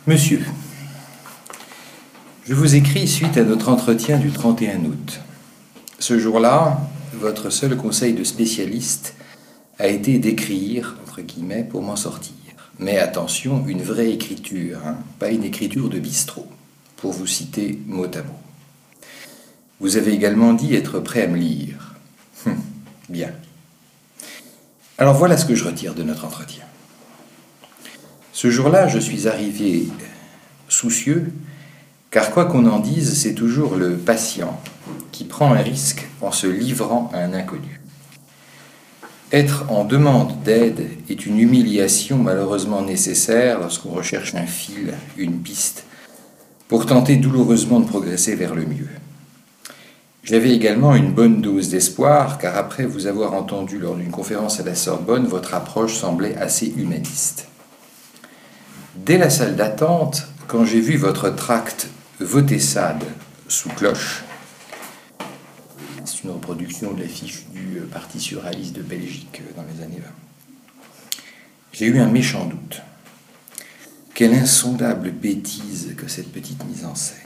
Monsieur, je vous écris suite à notre entretien du 31 août. Ce jour-là, votre seul conseil de spécialiste a été d'écrire, entre guillemets, pour m'en sortir. Mais attention, une vraie écriture, pas une écriture de bistrot, pour vous citer mot à mot. Vous avez également dit être prêt à me lire. Bien. Alors voilà ce que je retire de notre entretien. Ce jour-là, je suis arrivé soucieux, car quoi qu'on en dise, c'est toujours le patient qui prend un risque en se livrant à un inconnu. Être en demande d'aide est une humiliation malheureusement nécessaire lorsqu'on recherche un fil, une piste, pour tenter douloureusement de progresser vers le mieux. J'avais également une bonne dose d'espoir, car après vous avoir entendu lors d'une conférence à la Sorbonne, votre approche semblait assez humaniste. Dès la salle d'attente, quand j'ai vu votre tract « Votez Sade » sous cloche, c'est une reproduction de l'affiche du Parti surréaliste de Belgique dans les années 20, j'ai eu un méchant doute. Quelle insondable bêtise que cette petite mise en scène.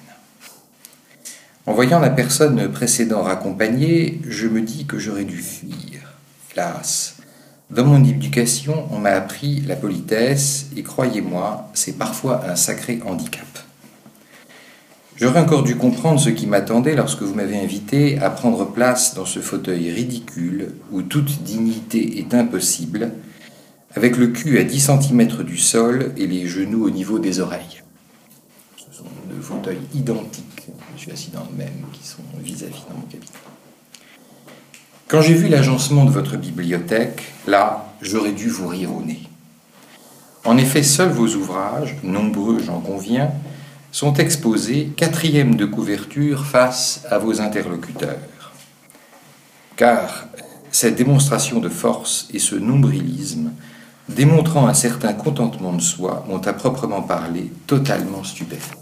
En voyant la personne précédent raccompagnée, je me dis que j'aurais dû fuir. Hélas, dans mon éducation, on m'a appris la politesse, et croyez-moi, c'est parfois un sacré handicap. J'aurais encore dû comprendre ce qui m'attendait lorsque vous m'avez invité à prendre place dans ce fauteuil ridicule où toute dignité est impossible, avec le cul à 10 cm du sol et les genoux au niveau des oreilles. Ce sont deux fauteuils identiques, je suis assis dans le même, qui sont vis-à-vis dans mon cabinet. Quand j'ai vu l'agencement de votre bibliothèque, là, j'aurais dû vous rire au nez. En effet, seuls vos ouvrages, nombreux j'en conviens, sont exposés, 4e de couverture, face à vos interlocuteurs. Car cette démonstration de force et ce nombrilisme, démontrant un certain contentement de soi, m'ont à proprement parler totalement stupéfait.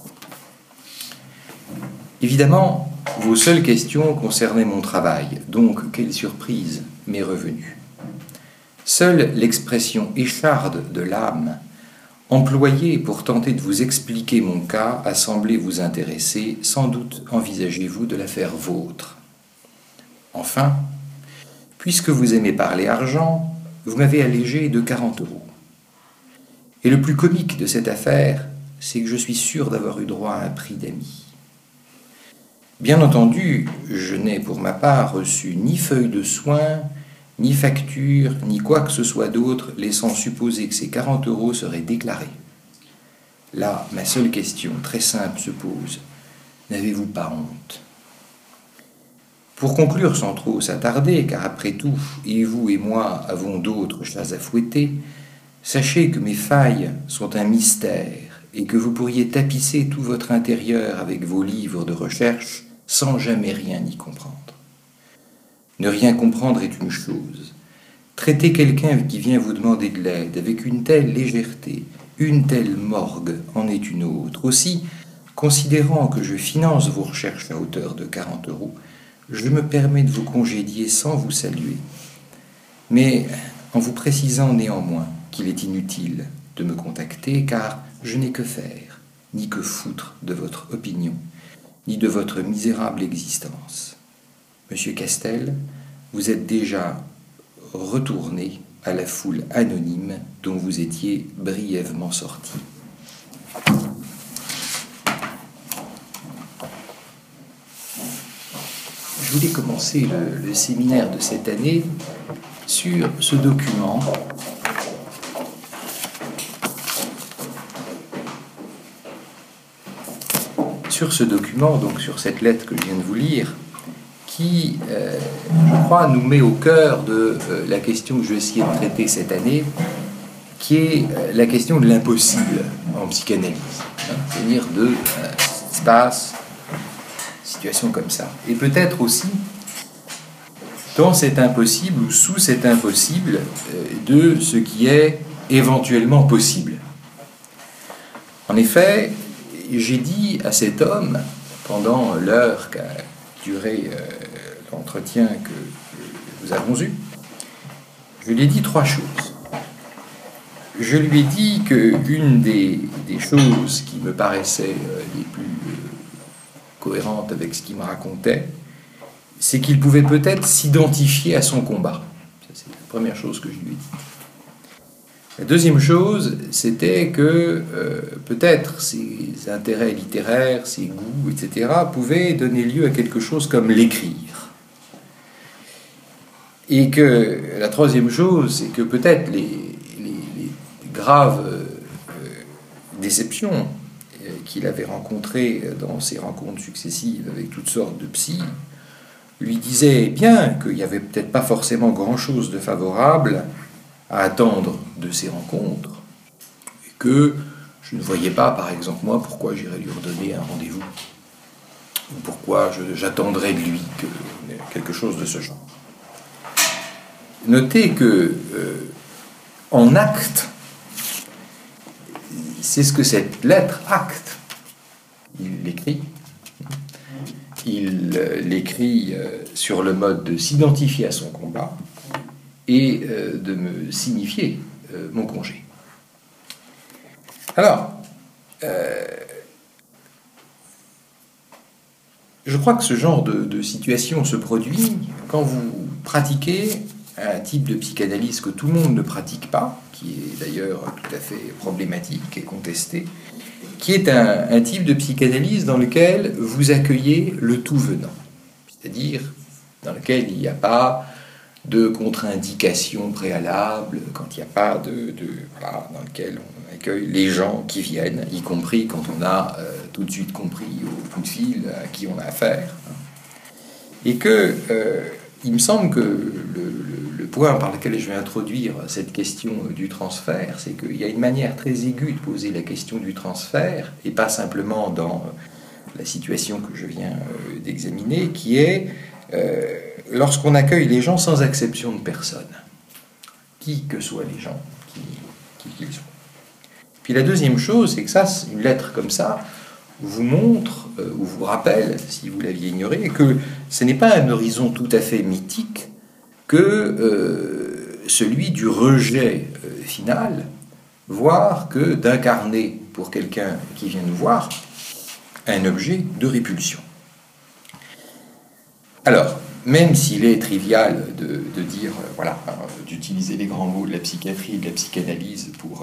Évidemment, vos seules questions concernaient mon travail, donc, quelle surprise, m'est revenue. Seule l'expression écharde de l'âme, employée pour tenter de vous expliquer mon cas, a semblé vous intéresser, sans doute envisagez-vous de la faire vôtre. Enfin, puisque vous aimez parler argent, vous m'avez allégé de 40 €. Et le plus comique de cette affaire, c'est que je suis sûr d'avoir eu droit à un prix d'amis. Bien entendu, je n'ai pour ma part reçu ni feuille de soins, ni facture, ni quoi que ce soit d'autre, laissant supposer que ces 40 € seraient déclarés. Là, ma seule question, très simple, se pose. N'avez-vous pas honte ? Pour conclure sans trop s'attarder, car après tout, et vous et moi avons d'autres chats à fouetter, sachez que mes failles sont un mystère et que vous pourriez tapisser tout votre intérieur avec vos livres de recherche sans jamais rien y comprendre. Ne rien comprendre est une chose. Traiter quelqu'un qui vient vous demander de l'aide avec une telle légèreté, une telle morgue en est une autre. Aussi, considérant que je finance vos recherches à hauteur de 40 €, je me permets de vous congédier sans vous saluer, mais en vous précisant néanmoins qu'il est inutile de me contacter, car je n'ai que faire, ni que foutre de votre opinion, ni de votre misérable existence. Monsieur Castel, vous êtes déjà retourné à la foule anonyme dont vous étiez brièvement sorti. Je voulais commencer le séminaire de cette année sur ce document donc sur cette lettre que je viens de vous lire, qui, je crois, nous met au cœur de la question que je vais essayer de traiter cette année, qui est la question de l'impossible en psychanalyse. C'est-à-dire de ce qui se passe, situation comme ça. Et peut-être aussi, dans cet impossible ou sous cet impossible, de ce qui est éventuellement possible. En effet, j'ai dit à cet homme, pendant l'heure qu'a duré l'entretien que nous avons eu, je lui ai dit 3 choses. je lui ai dit qu'une des choses qui me paraissaient les plus cohérentes avec ce qu'il me racontait, c'est qu'il pouvait peut-être s'identifier à son combat. Ça, c'est la première chose que je lui ai dit. La deuxième chose, c'était que peut-être ses intérêts littéraires, ses goûts, etc., pouvaient donner lieu à quelque chose comme l'écrire. Et que la troisième chose, c'est que peut-être les graves déceptions qu'il avait rencontrées dans ses rencontres successives avec toutes sortes de psys lui disaient bien qu'il n'y avait peut-être pas forcément grand-chose de favorable à attendre de ces rencontres, et que je ne voyais pas, par exemple, moi, pourquoi j'irais lui redonner un rendez-vous, ou pourquoi j'attendrais de lui quelque chose de ce genre. Notez que, en acte, c'est ce que cette lettre acte. Il l'écrit. Il l'écrit sur le mode de s'identifier à son combat et de me signifier mon congé. Alors, je crois que ce genre de situation se produit quand vous pratiquez un type de psychanalyse que tout le monde ne pratique pas, qui est d'ailleurs tout à fait problématique et contesté, qui est un type de psychanalyse dans lequel vous accueillez le tout venant, c'est-à-dire dans lequel il n'y a pas de contre-indication préalable, quand il n'y a pas voilà, dans lequel on accueille les gens qui viennent, y compris quand on a tout de suite compris au coup de fil à qui on a affaire. Et que il me semble que le point par lequel je vais introduire cette question du transfert, c'est qu'il y a une manière très aiguë de poser la question du transfert, et pas simplement dans la situation que je viens d'examiner, qui est lorsqu'on accueille les gens sans exception de personne, qui que soient les gens, qui qu'ils soient. Puis la deuxième chose, c'est que ça, une lettre comme ça, vous montre, ou vous rappelle, si vous l'aviez ignoré, que ce n'est pas un horizon tout à fait mythique que celui du rejet final, voire que d'incarner pour quelqu'un qui vient nous voir un objet de répulsion. Alors, même s'il est trivial de dire, voilà, d'utiliser les grands mots de la psychiatrie et de la psychanalyse pour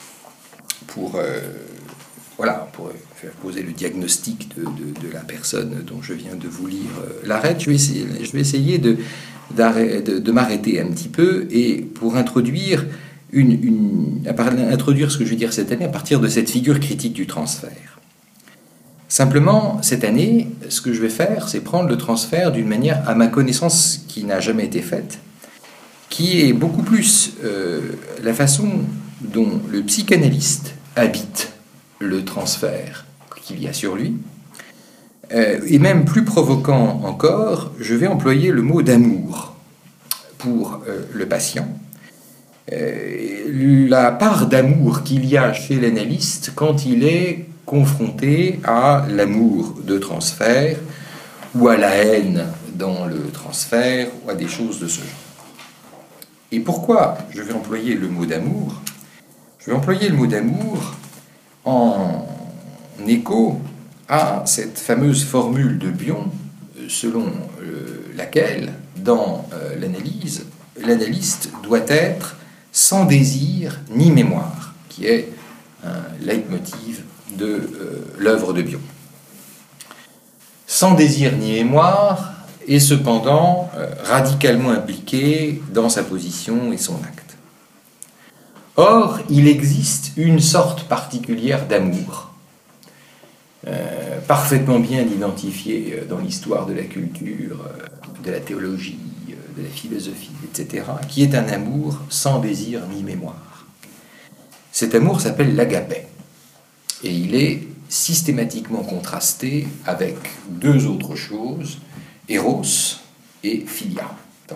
faire poser le diagnostic de la personne dont je viens de vous lire l'arrêt, je vais essayer de m'arrêter un petit peu et pour introduire introduire ce que je vais dire cette année à partir de cette figure critique du transfert. Simplement, cette année, ce que je vais faire, c'est prendre le transfert d'une manière, à ma connaissance, qui n'a jamais été faite, qui est beaucoup plus la façon dont le psychanalyste habite le transfert qu'il y a sur lui, et même plus provoquant encore, je vais employer le mot d'amour pour le patient. La part d'amour qu'il y a chez l'analyste quand il est confronté à l'amour de transfert ou à la haine dans le transfert ou à des choses de ce genre. Et pourquoi je vais employer le mot d'amour ? Je vais employer le mot d'amour en écho à cette fameuse formule de Bion selon laquelle, dans l'analyse, l'analyste doit être sans désir ni mémoire, qui est un leitmotiv de l'œuvre de Bion. Sans désir ni mémoire, et cependant radicalement impliqué dans sa position et son acte. Or, il existe une sorte particulière d'amour, parfaitement bien identifiée dans l'histoire de la culture, de la théologie, de la philosophie, etc., qui est un amour sans désir ni mémoire. Cet amour s'appelle l'agapé, et il est systématiquement contrasté avec deux autres choses, Eros et Philia.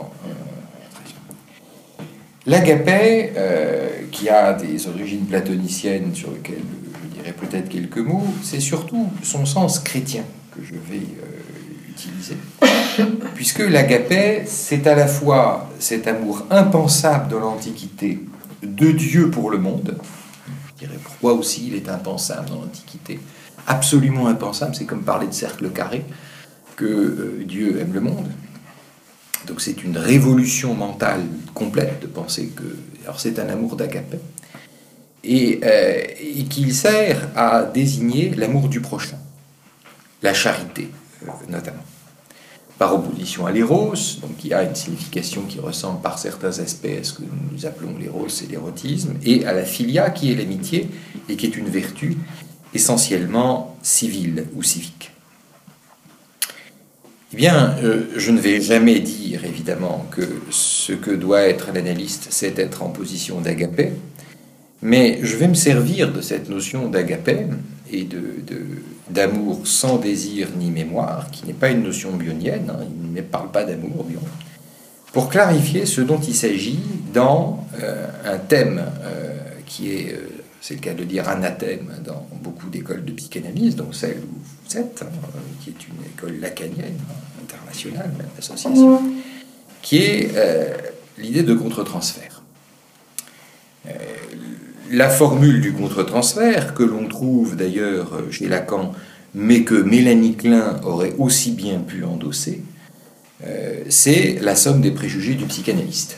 L'agapé, qui a des origines platoniciennes sur lesquelles je dirais peut-être quelques mots, c'est surtout son sens chrétien que je vais utiliser, puisque l'agapé, c'est à la fois cet amour impensable dans l'Antiquité de Dieu pour le monde. Je dirais pourquoi aussi il est impensable dans l'Antiquité. Absolument impensable, c'est comme parler de cercle carré, que Dieu aime le monde. Donc c'est une révolution mentale complète de penser que... Alors c'est un amour d'agapé, et qu'il sert à désigner l'amour du prochain, la charité notamment. Par opposition à l'éros, donc qui a une signification qui ressemble par certains aspects à ce que nous appelons l'éros et l'érotisme, et à la philia qui est l'amitié et qui est une vertu essentiellement civile ou civique. Eh bien, je ne vais jamais dire, évidemment, que ce que doit être l'analyste, c'est être en position d'agapé, mais je vais me servir de cette notion d'agapé et d'amour sans désir ni mémoire, qui n'est pas une notion bionienne, hein, il ne parle pas d'amour, Bion, pour clarifier ce dont il s'agit dans un thème qui est, c'est le cas de dire, anathème dans beaucoup d'écoles de psychanalyse, dont celle où vous êtes, qui est une école lacanienne, internationale, même association, qui est l'idée de contre-transfert. La formule du contre-transfert, que l'on trouve d'ailleurs chez Lacan, mais que Mélanie Klein aurait aussi bien pu endosser, c'est la somme des préjugés du psychanalyste.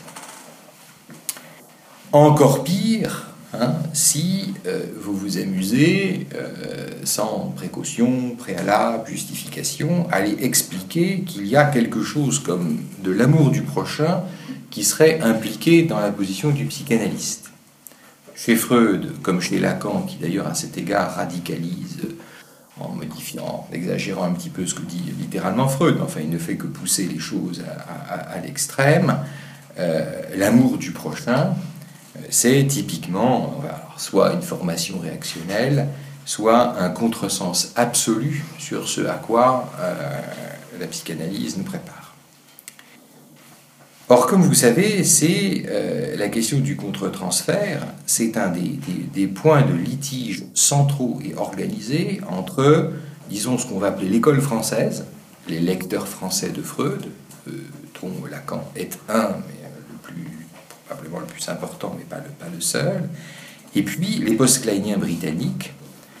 Encore pire, hein, si vous vous amusez, sans précaution, préalable, justification, à aller expliquer qu'il y a quelque chose comme de l'amour du prochain qui serait impliqué dans la position du psychanalyste. Chez Freud, comme chez Lacan, qui d'ailleurs à cet égard radicalise en modifiant, en exagérant un petit peu ce que dit littéralement Freud, enfin il ne fait que pousser les choses à l'extrême, l'amour du prochain, c'est typiquement soit une formation réactionnelle, soit un contresens absolu sur ce à quoi la psychanalyse nous prépare. Or, comme vous savez, c'est la question du contre-transfert, c'est un des points de litige centraux et organisés entre, disons, ce qu'on va appeler l'école française, les lecteurs français de Freud, dont Lacan est un, mais probablement le plus important, mais pas le seul, et puis les post-kleiniens britanniques,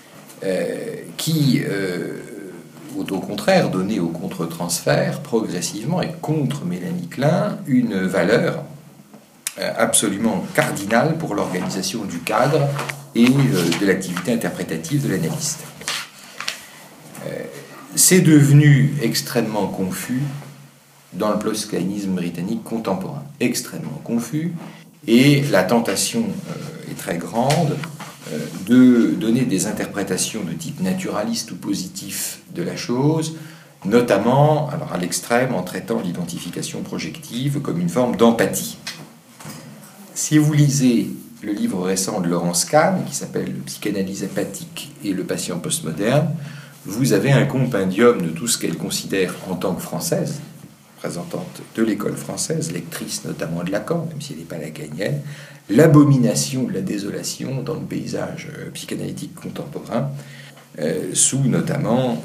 qui au contraire donner au contre-transfert progressivement et contre Mélanie Klein une valeur absolument cardinale pour l'organisation du cadre et de l'activité interprétative de l'analyste. C'est devenu extrêmement confus dans le post-kleinisme britannique contemporain, extrêmement confus, et la tentation est très grande de donner des interprétations de type naturaliste ou positif de la chose, notamment, alors à l'extrême, en traitant l'identification projective comme une forme d'empathie. Si vous lisez le livre récent de Laurence Kahn, qui s'appelle « Psychanalyse apathique et le patient postmoderne », vous avez un compendium de tout ce qu'elle considère en tant que française, représentante de l'école française, lectrice notamment de Lacan, même si elle n'est pas lacanienne, l'abomination de la désolation dans le paysage psychanalytique contemporain, sous notamment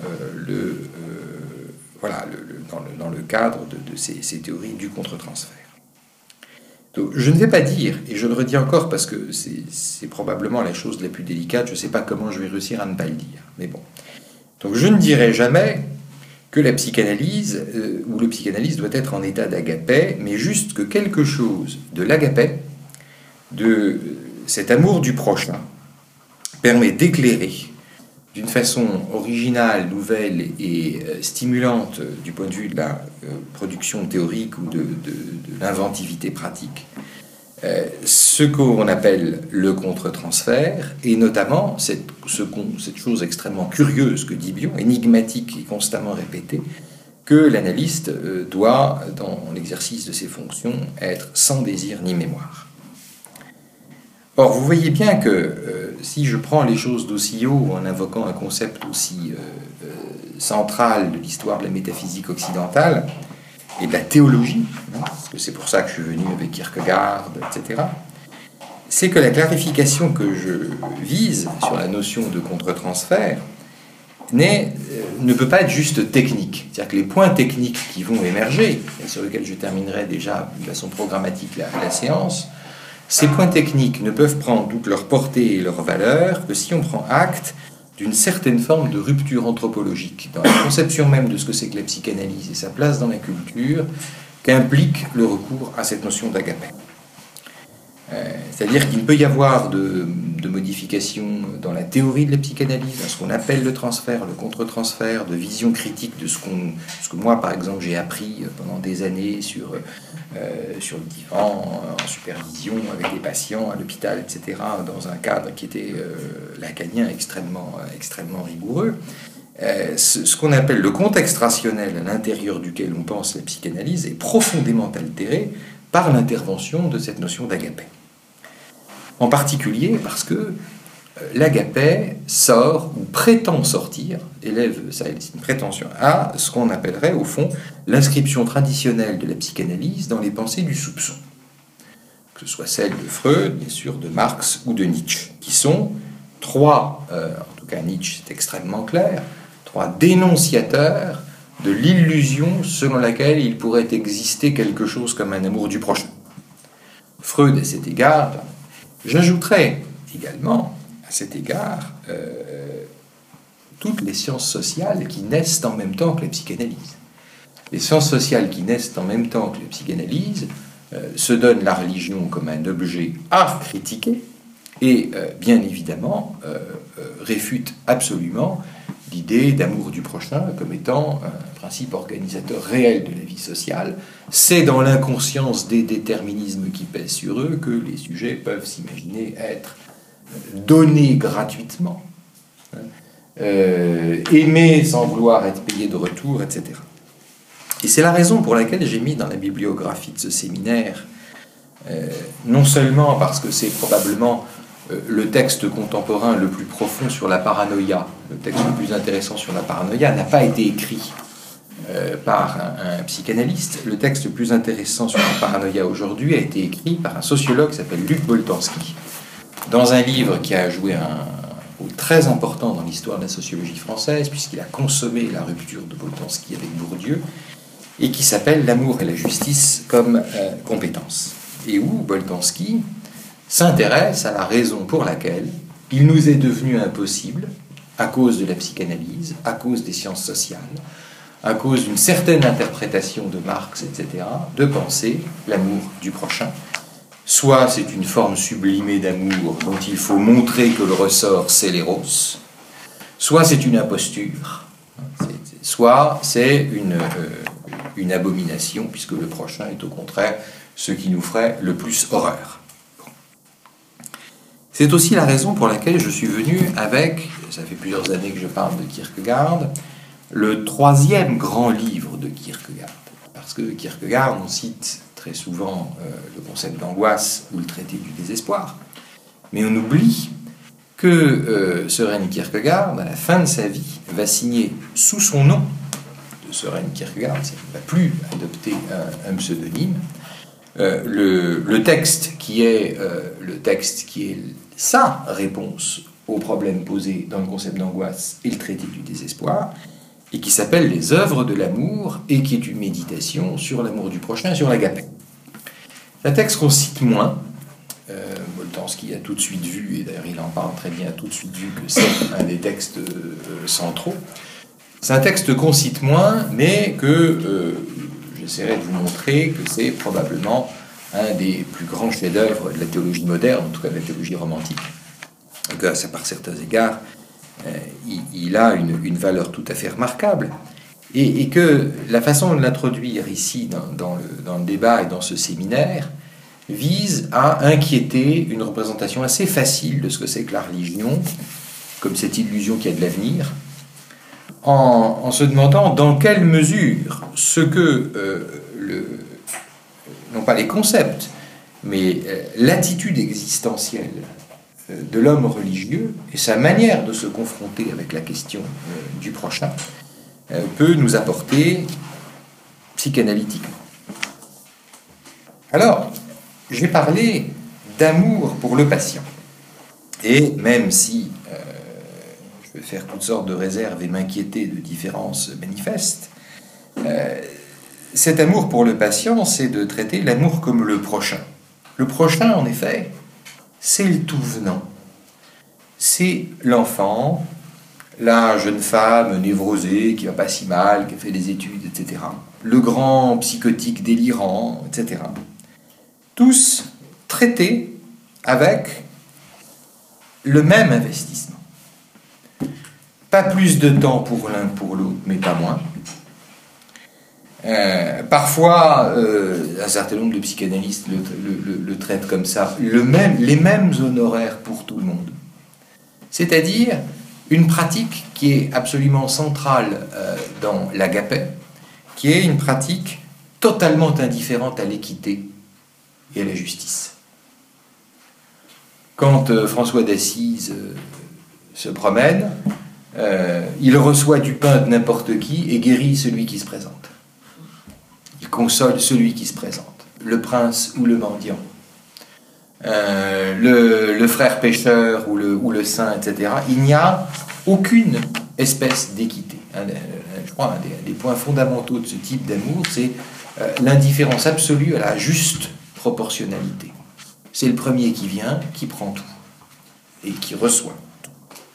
dans le cadre de ces théories du contre-transfert. Donc, je ne vais pas dire, et je le redis encore parce que c'est probablement la chose la plus délicate, je ne sais pas comment je vais réussir à ne pas le dire, mais bon. Donc je ne dirai jamais que la psychanalyse ou le psychanalyste doit être en état d'agapé, mais juste que quelque chose de l'agapé, de cet amour du prochain, permet d'éclairer d'une façon originale, nouvelle et stimulante du point de vue de la production théorique ou de l'inventivité pratique, ce qu'on appelle le contre-transfert, et notamment cette chose extrêmement curieuse que dit Bion, énigmatique et constamment répétée, que l'analyste doit, dans l'exercice de ses fonctions, être sans désir ni mémoire. Or, vous voyez bien que si je prends les choses d'aussi haut en invoquant un concept aussi central de l'histoire de la métaphysique occidentale et de la théologie, parce que c'est pour ça que je suis venu avec Kierkegaard, etc., c'est que la clarification que je vise sur la notion de contre-transfert ne peut pas être juste technique. C'est-à-dire que les points techniques qui vont émerger, et sur lesquels je terminerai déjà de façon programmatique la séance, Ces points techniques ne peuvent prendre toute leur portée et leur valeur que si on prend acte d'une certaine forme de rupture anthropologique dans la conception même de ce que c'est que la psychanalyse et sa place dans la culture qu'implique le recours à cette notion d'agapé. C'est-à-dire qu'il ne peut y avoir de modification dans la théorie de la psychanalyse, dans ce qu'on appelle le transfert, le contre-transfert, de vision critique de ce que moi, par exemple, j'ai appris pendant des années sur le divan, en supervision, avec des patients à l'hôpital, etc., dans un cadre qui était lacanien extrêmement rigoureux. Ce qu'on appelle le contexte rationnel à l'intérieur duquel on pense la psychanalyse est profondément altéré par l'intervention de cette notion d'agapé. En particulier parce que l'agapé sort ou prétend sortir, c'est une prétention, à ce qu'on appellerait au fond l'inscription traditionnelle de la psychanalyse dans les pensées du soupçon. Que ce soit celle de Freud, bien sûr, de Marx ou de Nietzsche, qui sont trois, en tout cas Nietzsche c'est extrêmement clair, trois dénonciateurs de l'illusion selon laquelle il pourrait exister quelque chose comme un amour du prochain. Freud, à cet égard, j'ajouterais également, à cet égard, toutes les sciences sociales qui naissent en même temps que la psychanalyse. Les sciences sociales qui naissent en même temps que la psychanalyse se donnent la religion comme un objet à critiquer et, bien évidemment, réfutent absolument l'idée d'amour du prochain comme étant un principe organisateur réel de la vie sociale. C'est dans l'inconscience des déterminismes qui pèsent sur eux que les sujets peuvent s'imaginer être donnés gratuitement, aimés sans vouloir être payés de retour, etc. Et c'est la raison pour laquelle j'ai mis dans la bibliographie de ce séminaire, non seulement parce que c'est probablement le texte contemporain le plus profond sur la paranoïa, le texte le plus intéressant sur la paranoïa n'a pas été écrit par un psychanalyste. Le texte le plus intéressant sur la paranoïa aujourd'hui a été écrit par un sociologue qui s'appelle Luc Boltanski, dans un livre qui a joué un rôle très important dans l'histoire de la sociologie française, puisqu'il a consommé la rupture de Boltanski avec Bourdieu, et qui s'appelle L'amour et la justice comme compétence. Et où Boltanski s'intéresse à la raison pour laquelle il nous est devenu impossible, à cause de la psychanalyse, à cause des sciences sociales, à cause d'une certaine interprétation de Marx, etc., de penser l'amour du prochain. Soit c'est une forme sublimée d'amour dont il faut montrer que le ressort c'est l'éros, soit c'est une imposture, soit c'est une abomination, puisque le prochain est au contraire ce qui nous ferait le plus horreur. C'est aussi la raison pour laquelle je suis venu avec, ça fait plusieurs années que je parle de Kierkegaard, le troisième grand livre de Kierkegaard. Parce que Kierkegaard, on cite très souvent le concept d'angoisse ou le traité du désespoir, mais on oublie que Søren Kierkegaard, à la fin de sa vie, va signer sous son nom de Søren Kierkegaard, il ne va plus adopter un pseudonyme, le texte qui est sa réponse aux problèmes posés dans le concept d'angoisse et le traité du désespoir, et qui s'appelle Les œuvres de l'amour, et qui est une méditation sur l'amour du prochain, sur l'agapé. C'est un texte qu'on cite moins. Boltanski a tout de suite vu, et d'ailleurs il en parle très bien, a tout de suite vu que c'est un des textes centraux. C'est un texte qu'on cite moins, mais que j'essaierai de vous montrer que c'est probablement un des plus grands chefs-d'œuvre de la théologie moderne, en tout cas de la théologie romantique. Et que, par certains égards, il a une valeur tout à fait remarquable. Et que la façon de l'introduire ici dans le débat et dans ce séminaire vise à inquiéter une représentation assez facile de ce que c'est que la religion, comme cette illusion qu'il y a de l'avenir, en se demandant dans quelle mesure ce que non pas les concepts, mais l'attitude existentielle de l'homme religieux et sa manière de se confronter avec la question du prochain peut nous apporter psychanalytiquement. Alors, j'ai parlé d'amour pour le patient. Et même si je vais faire toutes sortes de réserves et m'inquiéter de différences manifestes, cet amour pour le patient, c'est de traiter l'amour comme le prochain. Le prochain, en effet, c'est le tout venant. C'est l'enfant, la jeune femme névrosée qui va pas si mal, qui a fait des études, etc. Le grand psychotique délirant, etc. Tous traités avec le même investissement. Pas plus de temps pour l'un que pour l'autre, mais pas moins. Parfois, un certain nombre de psychanalystes le traitent comme ça, les mêmes honoraires pour tout le monde. C'est-à-dire une pratique qui est absolument centrale dans l'agapé, qui est une pratique totalement indifférente à l'équité et à la justice. Quand François d'Assise se promène, il reçoit du pain de n'importe qui et guérit celui qui se présente. Il console celui qui se présente, le prince ou le mendiant, le frère pécheur ou le saint, etc. Il n'y a aucune espèce d'équité. Je crois un des points fondamentaux de ce type d'amour, c'est l'indifférence absolue à la juste proportionnalité. C'est le premier qui vient, qui prend tout et qui reçoit tout.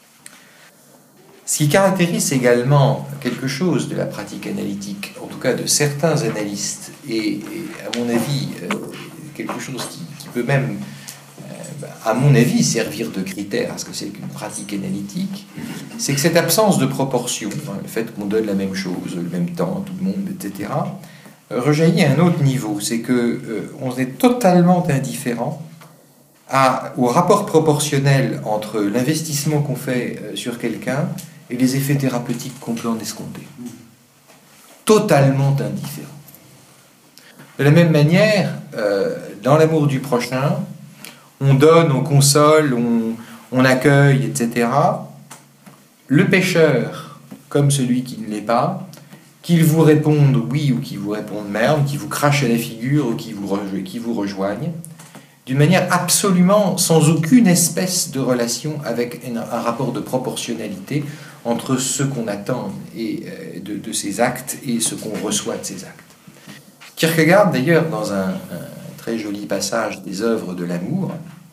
Ce qui caractérise également quelque chose de la pratique analytique, en tout cas de certains analystes, et à mon avis, quelque chose qui peut même, à mon avis, servir de critère à ce que c'est qu'une pratique analytique, c'est que cette absence de proportion, le fait qu'on donne la même chose, le même temps à tout le monde, etc., rejaillit à un autre niveau. C'est qu'on est totalement indifférent au rapport proportionnel entre l'investissement qu'on fait sur quelqu'un et les effets thérapeutiques qu'on peut en escompter. Totalement indifférent. De la même manière, dans l'amour du prochain, on donne, on console, on accueille, etc. Le pécheur, comme celui qui ne l'est pas, qu'il vous réponde oui ou qu'il vous réponde merde, qu'il vous crache à la figure ou qu'il vous rejoigne, d'une manière absolument sans aucune espèce de relation avec un rapport de proportionnalité entre ce qu'on attend de ses actes et ce qu'on reçoit de ses actes. Kierkegaard, d'ailleurs, dans un très joli passage des œuvres de l'amour,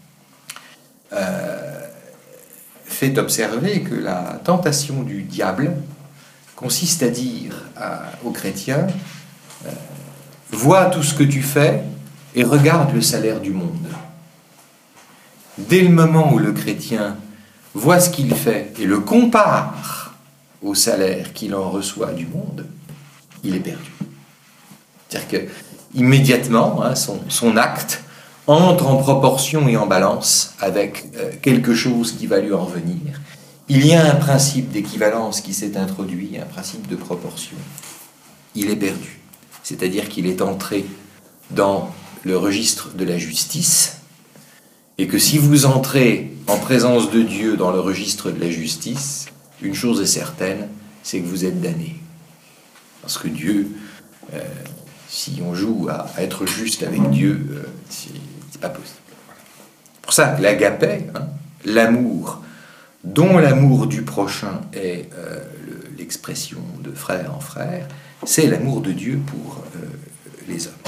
fait observer que la tentation du diable consiste à dire aux chrétiens vois tout ce que tu fais et regarde le salaire du monde. Dès le moment où le chrétien voit ce qu'il fait et le compare au salaire qu'il en reçoit du monde, il est perdu. C'est-à-dire qu'immédiatement, son acte entre en proportion et en balance avec quelque chose qui va lui en revenir. Il y a un principe d'équivalence qui s'est introduit, un principe de proportion. Il est perdu. C'est-à-dire qu'il est entré dans le registre de la justice, et que si vous entrez en présence de Dieu dans le registre de la justice, une chose est certaine, c'est que vous êtes damné. Parce que Dieu, si on joue à être juste avec Dieu, c'est pas possible. C'est pour ça que l'agapé, l'amour, dont l'amour du prochain est l'expression de frère en frère, c'est l'amour de Dieu pour les hommes.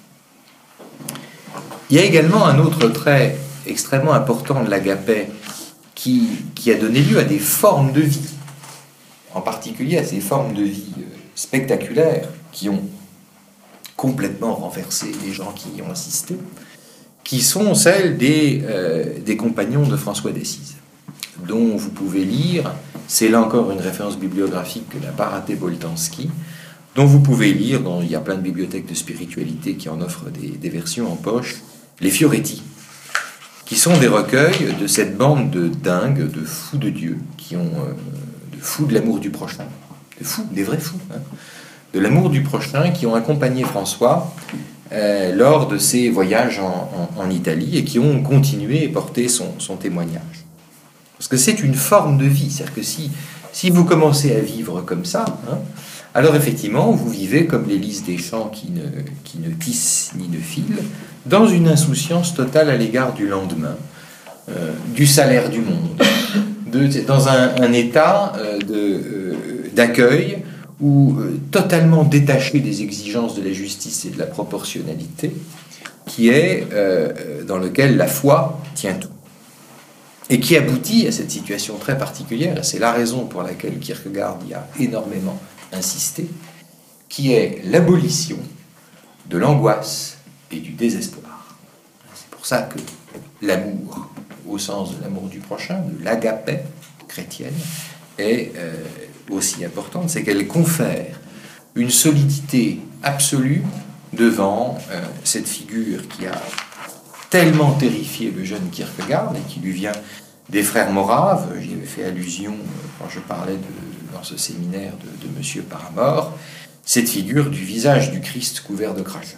Il y a également un autre trait extrêmement important de l'agapé qui a donné lieu à des formes de vie, en particulier à ces formes de vie spectaculaires qui ont complètement renversé les gens qui y ont assisté, qui sont celles des compagnons de François d'Assise, dont vous pouvez lire, c'est là encore une référence bibliographique que n'a pas raté Boltanski, dont vous pouvez lire, il y a plein de bibliothèques de spiritualité qui en offrent des versions en poche, les Fioretti, qui sont des recueils de cette bande de dingues, de fous de Dieu, de fous de l'amour du prochain, de fous, des vrais fous, de l'amour du prochain, qui ont accompagné François lors de ses voyages en Italie et qui ont continué et porté son témoignage. Parce que c'est une forme de vie, c'est-à-dire que si vous commencez à vivre comme ça, alors effectivement, vous vivez comme les lys des champs qui ne tissent ni ne filent, dans une insouciance totale à l'égard du lendemain, du salaire du monde, dans un état d'accueil où totalement détaché des exigences de la justice et de la proportionnalité, qui est dans lequel la foi tient tout. Et qui aboutit à cette situation très particulière, et c'est la raison pour laquelle Kierkegaard y a énormément insisté, qui est l'abolition de l'angoisse et du désespoir. C'est pour ça que l'amour, au sens de l'amour du prochain, de l'agapé chrétienne, est aussi importante, c'est qu'elle confère une solidité absolue devant cette figure qui a tellement terrifié le jeune Kierkegaard et qui lui vient des frères Moraves. J'y avais fait allusion quand je parlais dans ce séminaire de Monsieur Paramore, cette figure du visage du Christ couvert de crachat.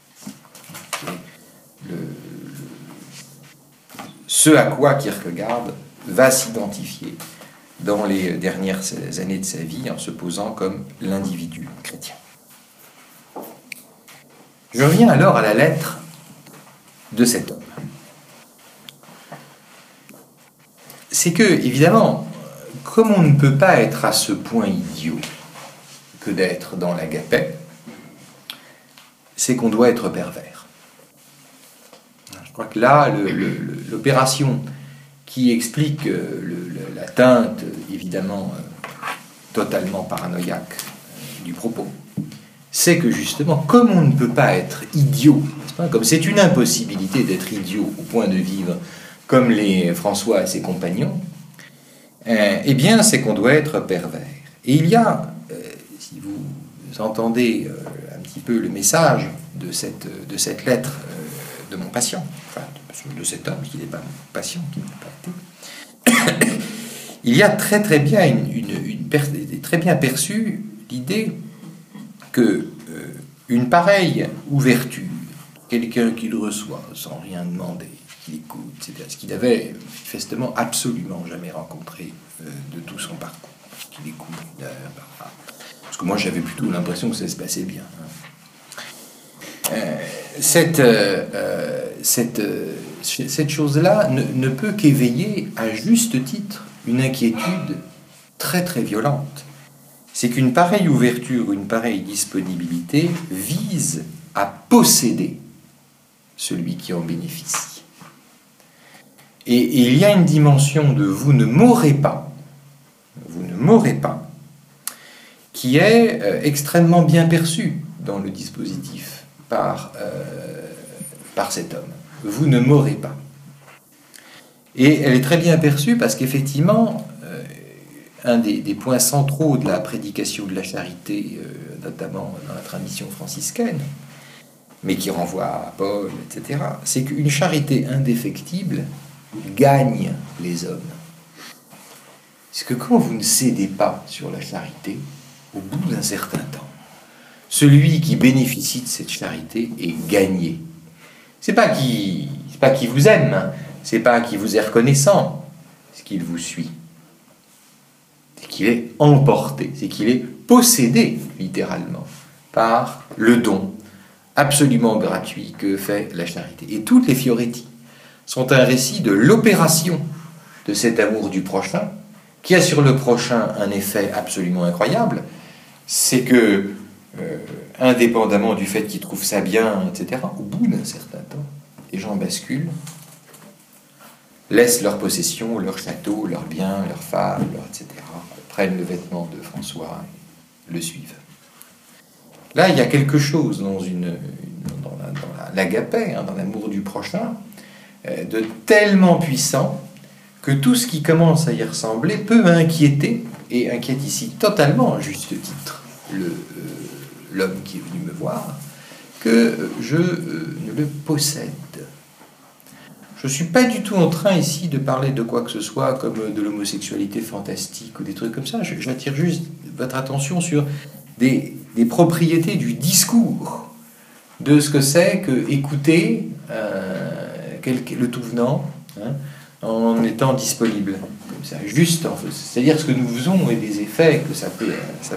Ce à quoi Kierkegaard va s'identifier dans les dernières années de sa vie en se posant comme l'individu chrétien. Je reviens alors à la lettre de cet homme. C'est que, évidemment, comme on ne peut pas être à ce point idiot que d'être dans l'agapé, c'est qu'on doit être pervers. Je crois que là, l'opération qui explique la teinte, évidemment, totalement paranoïaque du propos, c'est que justement, comme on ne peut pas être idiot, n'est-ce pas, comme c'est une impossibilité d'être idiot au point de vivre comme les François et ses compagnons, eh bien, c'est qu'on doit être pervers. Et il y a, si vous entendez un petit peu le message de cette lettre de mon patient, enfin, de cet homme qui n'est pas mon patient, qui n'a pas été, il y a très très bien très bien perçu l'idée que une pareille ouverture, quelqu'un qui le reçoit sans rien demander, qui l'écoute, etc., ce qu'il avait manifestement absolument jamais rencontré de tout son parcours, qu'il écoute une heure, parce que moi j'avais plutôt l'impression que ça se passait bien. Cette chose-là ne peut qu'éveiller à juste titre une inquiétude très très violente. C'est qu'une pareille ouverture, une pareille disponibilité vise à posséder celui qui en bénéficie. Et il y a une dimension de vous ne m'aurez pas, qui est extrêmement bien perçue dans le dispositif par cet homme. Vous ne m'aurez pas. Et elle est très bien perçue parce qu'effectivement, un des points centraux de la prédication de la charité, notamment dans la tradition franciscaine, mais qui renvoie à Paul, etc., c'est qu'une charité indéfectible gagne les hommes. C'est que quand vous ne cédez pas sur la charité, au bout d'un certain temps, celui qui bénéficie de cette charité est gagné. C'est pas qu'il vous aime, c'est pas qu'il vous est reconnaissant, c'est qu'il vous suit. C'est qu'il est emporté, c'est qu'il est possédé, littéralement, par le don absolument gratuit que fait la charité. Et toutes les Fioretti sont un récit de l'opération de cet amour du prochain, qui a sur le prochain un effet absolument incroyable. C'est que, indépendamment du fait qu'ils trouvent ça bien, etc., au bout d'un certain temps, les gens basculent, laissent leurs possessions, leur château, leurs biens, leurs femmes, etc., prennent le vêtement de François et le suivent. Là, il y a quelque chose dans l'agapé, dans l'amour du prochain, de tellement puissant que tout ce qui commence à y ressembler peut inquiéter, et inquiète ici totalement, à juste titre, l'homme qui est venu me voir, que je ne le possède. Je ne suis pas du tout en train ici de parler de quoi que ce soit comme de l'homosexualité fantastique ou des trucs comme ça. J'attire juste votre attention sur des propriétés du discours, de ce que c'est que écouter le tout venant, en étant disponible, comme ça, juste en fait. C'est-à-dire ce que nous faisons et des effets que ça peut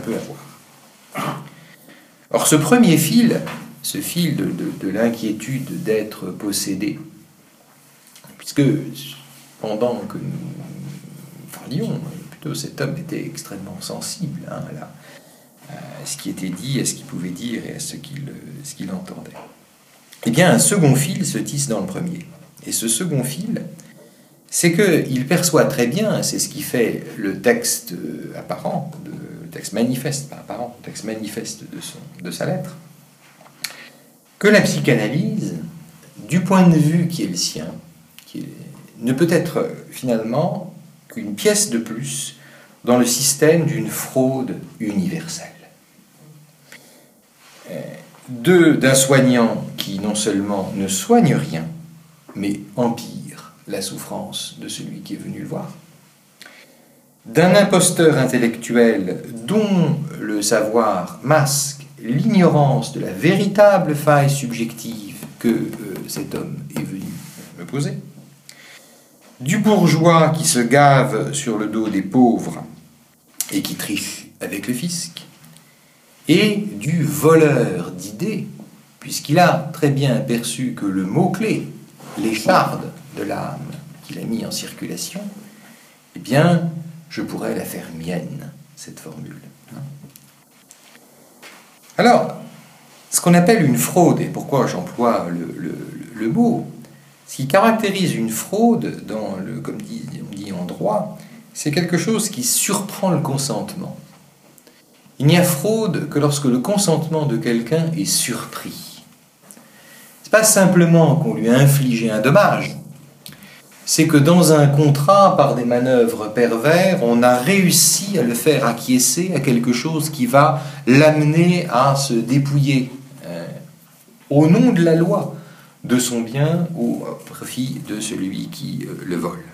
avoir. Or, ce premier fil, ce fil de l'inquiétude d'être possédé, puisque pendant que nous parlions, plutôt cet homme était extrêmement sensible à ce qui était dit, à ce qu'il pouvait dire et à ce qu'il entendait. eh bien un second fil se tisse dans le premier. Et ce second fil, c'est qu'il perçoit très bien, c'est ce qui fait le texte apparent, le texte manifeste, pas apparent, le texte manifeste de sa lettre, que la psychanalyse, du point de vue qui est le sien, ne peut être finalement qu'une pièce de plus dans le système d'une fraude universelle. D'un soignant qui non seulement ne soigne rien, mais empire la souffrance de celui qui est venu le voir. D'un imposteur intellectuel dont le savoir masque l'ignorance de la véritable faille subjective que cet homme est venu me poser. Du bourgeois qui se gave sur le dos des pauvres et qui triche avec le fisc, et du voleur d'idées, puisqu'il a très bien aperçu que le mot-clé, l'écharde de l'âme qu'il a mis en circulation, eh bien, je pourrais la faire mienne, cette formule. Alors, ce qu'on appelle une fraude, et pourquoi j'emploie le mot, ce qui caractérise une fraude, comme on dit en droit, c'est quelque chose qui surprend le consentement. Il n'y a fraude que lorsque le consentement de quelqu'un est surpris. Ce n'est pas simplement qu'on lui a infligé un dommage, c'est que dans un contrat, par des manœuvres pervers, on a réussi à le faire acquiescer à quelque chose qui va l'amener à se dépouiller au nom de la loi de son bien au profit de celui qui le vole.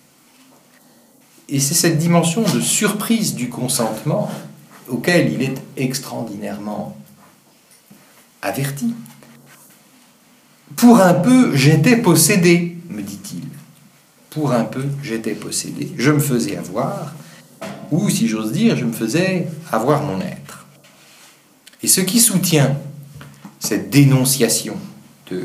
Et c'est cette dimension de surprise du consentement auquel il est extraordinairement averti. Pour un peu, j'étais possédé, me dit-il. Pour un peu, j'étais possédé. Je me faisais avoir, ou si j'ose dire, je me faisais avoir mon être. Et ce qui soutient cette dénonciation de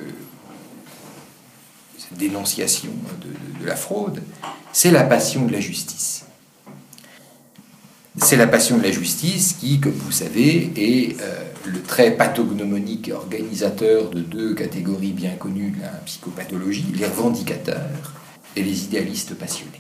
la fraude, c'est la passion de la justice. C'est la passion de la justice qui, comme vous savez, est le trait pathognomonique et organisateur de deux catégories bien connues de la psychopathologie, les revendicateurs et les idéalistes passionnés.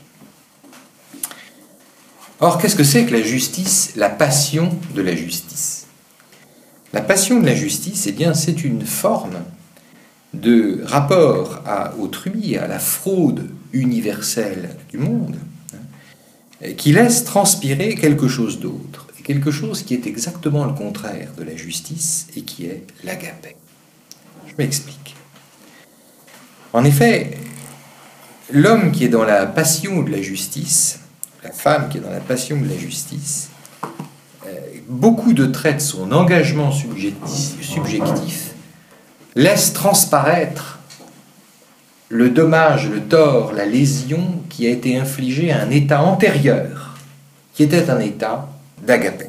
Or, qu'est-ce que c'est que la justice, la passion de la justice? La passion de la justice, eh bien, c'est une forme de rapport à autrui, à la fraude universelle du monde, qui laisse transpirer quelque chose d'autre, quelque chose qui est exactement le contraire de la justice et qui est l'agapé. Je m'explique. En effet, l'homme qui est dans la passion de la justice, la femme qui est dans la passion de la justice, beaucoup de traits de son engagement subjectif laissent transparaître le dommage, le tort, la lésion qui a été infligée à un état antérieur, qui était un état d'agapé.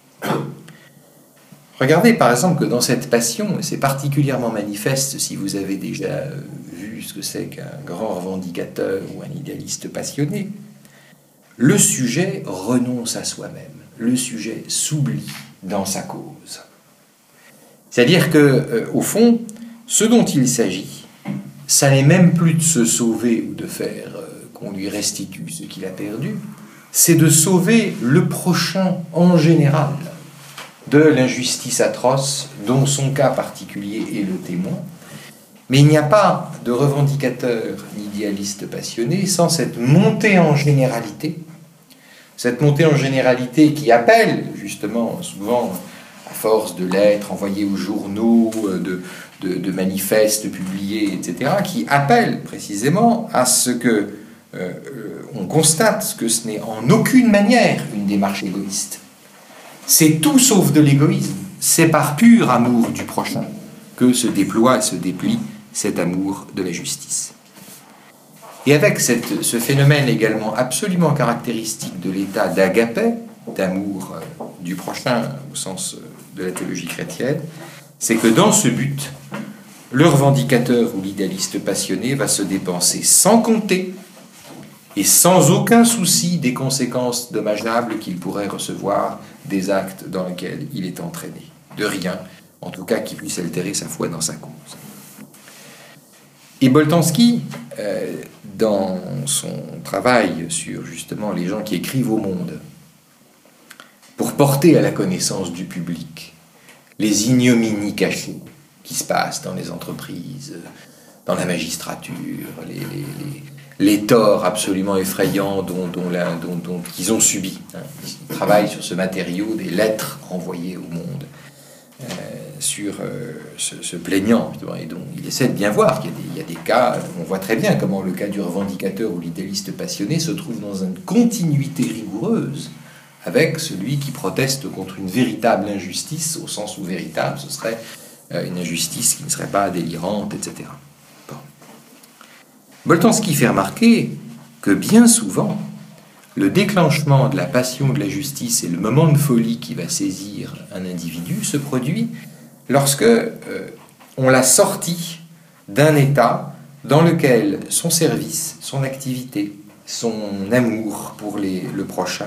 Regardez par exemple que dans cette passion, et c'est particulièrement manifeste si vous avez déjà vu ce que c'est qu'un grand revendicateur ou un idéaliste passionné, le sujet renonce à soi-même, le sujet s'oublie dans sa cause. C'est-à-dire que, au fond, ce dont il s'agit, ça n'est même plus de se sauver ou de faire qu'on lui restitue ce qu'il a perdu, c'est de sauver le prochain en général de l'injustice atroce dont son cas particulier est le témoin. Mais il n'y a pas de revendicateur ni d'idéaliste passionné sans cette montée en généralité, cette montée en généralité qui appelle justement souvent, à force de lettres envoyées aux journaux, de manifestes publiés, etc., qui appelle précisément à ce que on constate que ce n'est en aucune manière une démarche égoïste. C'est tout sauf de l'égoïsme. C'est par pur amour du prochain que se déploie et se déplie cet amour de la justice. Et avec ce phénomène également absolument caractéristique de l'état d'agapé, d'amour du prochain au sens de la théologie chrétienne, c'est que dans ce but, le revendicateur ou l'idéaliste passionné va se dépenser sans compter et sans aucun souci des conséquences dommageables qu'il pourrait recevoir des actes dans lesquels il est entraîné. De rien, en tout cas, qui puisse altérer sa foi dans sa cause. Et Boltanski, dans son travail sur justement les gens qui écrivent au monde, pour porter à la connaissance du public les ignominies cachées qui se passent dans les entreprises, dans la magistrature, les torts absolument effrayants qu'ils ont subis. Ils travaillent sur ce matériau des lettres envoyées au monde, sur se plaignant, et donc il essaie de bien voir qu'il y a des cas, on voit très bien comment le cas du revendicateur ou l'idéaliste passionné se trouve dans une continuité rigoureuse avec celui qui proteste contre une véritable injustice, au sens où véritable, ce serait une injustice qui ne serait pas délirante, etc. Bon. Boltanski fait remarquer que bien souvent, le déclenchement de la passion de la justice et le moment de folie qui va saisir un individu se produit lorsque on l'a sorti d'un état dans lequel son service, son activité, son amour pour le prochain,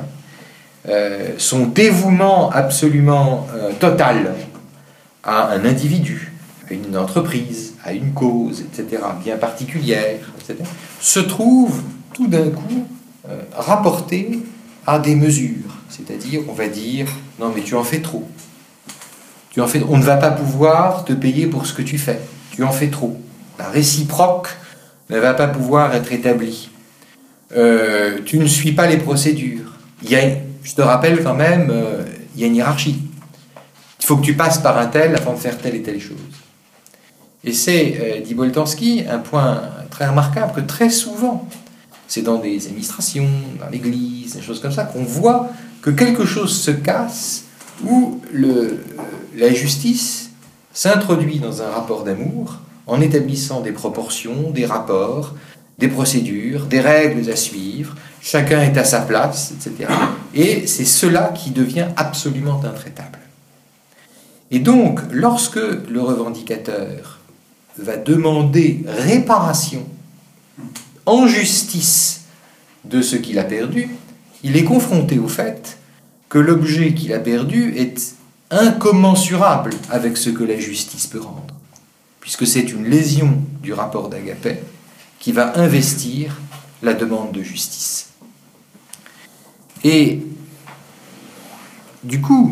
son dévouement absolument total à un individu, à une entreprise, à une cause, etc., bien particulière, etc., se trouve tout d'un coup rapporté à des mesures. C'est-à-dire, on va dire, non mais tu en fais trop. On ne va pas pouvoir te payer pour ce que tu fais. Tu en fais trop. La réciproque ne va pas pouvoir être établie. Tu ne suis pas les procédures. Je te rappelle quand même, il y a une hiérarchie. Il faut que tu passes par un tel avant de faire telle et telle chose. Et c'est, dit Boltanski, un point très remarquable que très souvent, c'est dans des administrations, dans l'église, des choses comme ça, qu'on voit que quelque chose se casse où la justice s'introduit dans un rapport d'amour en établissant des proportions, des rapports, des procédures, des règles à suivre, chacun est à sa place, etc. Et c'est cela qui devient absolument intraitable. Et donc, lorsque le revendicateur va demander réparation en justice de ce qu'il a perdu, il est confronté au fait que l'objet qu'il a perdu est incommensurable avec ce que la justice peut rendre, puisque c'est une lésion du rapport d'Agapet qui va investir la demande de justice. Et du coup,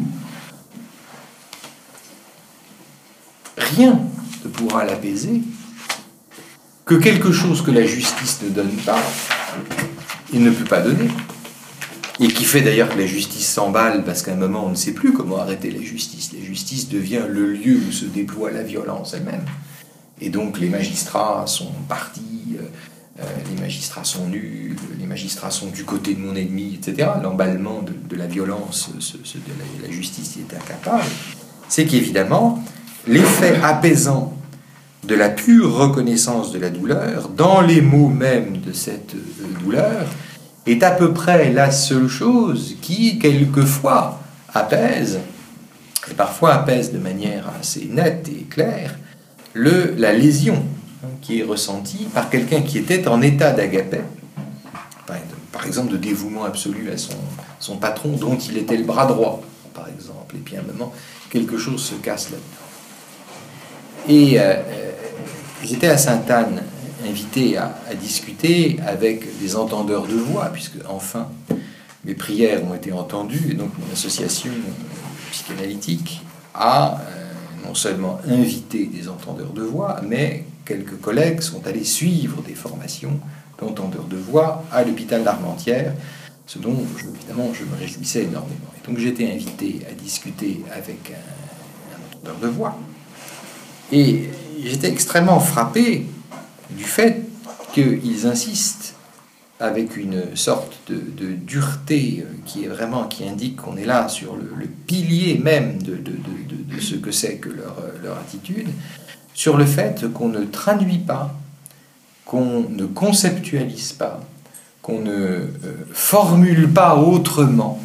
rien ne pourra l'apaiser que quelque chose que la justice ne donne pas et ne peut pas donner, et qui fait d'ailleurs que la justice s'emballe parce qu'à un moment on ne sait plus comment arrêter la justice. La justice devient le lieu où se déploie la violence elle-même, et donc les magistrats sont partis, les magistrats sont nuls, les magistrats sont du côté de mon ennemi, etc. L'emballement de la violence, de la justice est incapable. C'est qu'évidemment l'effet apaisant de la pure reconnaissance de la douleur, dans les mots mêmes de cette douleur, est à peu près la seule chose qui, quelquefois, apaise, et parfois apaise de manière assez nette et claire, la lésion qui est ressentie par quelqu'un qui était en état d'agapé, par exemple de dévouement absolu à son patron, dont il était le bras droit, par exemple, et puis à un moment, quelque chose se casse là-dedans. Et j'étais à Sainte-Anne, invité à discuter avec des entendeurs de voix, puisque enfin mes prières ont été entendues, et donc mon association psychanalytique a non seulement invité des entendeurs de voix, mais quelques collègues sont allés suivre des formations d'entendeurs de voix à l'hôpital d'Armentières, ce dont évidemment je me réjouissais énormément. Et donc j'étais invité à discuter avec un entendeur de voix, et j'étais extrêmement frappé du fait qu'ils insistent avec une sorte de dureté qui indique qu'on est là sur le pilier même de ce que c'est que leur attitude, sur le fait qu'on ne traduit pas, qu'on ne conceptualise pas, qu'on ne formule pas autrement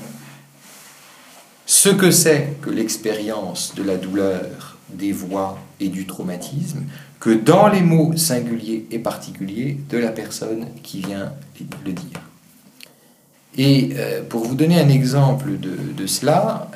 ce que c'est que l'expérience de la douleur, des voix et du traumatisme, que dans les mots singuliers et particuliers de la personne qui vient le dire. Et pour vous donner un exemple de cela,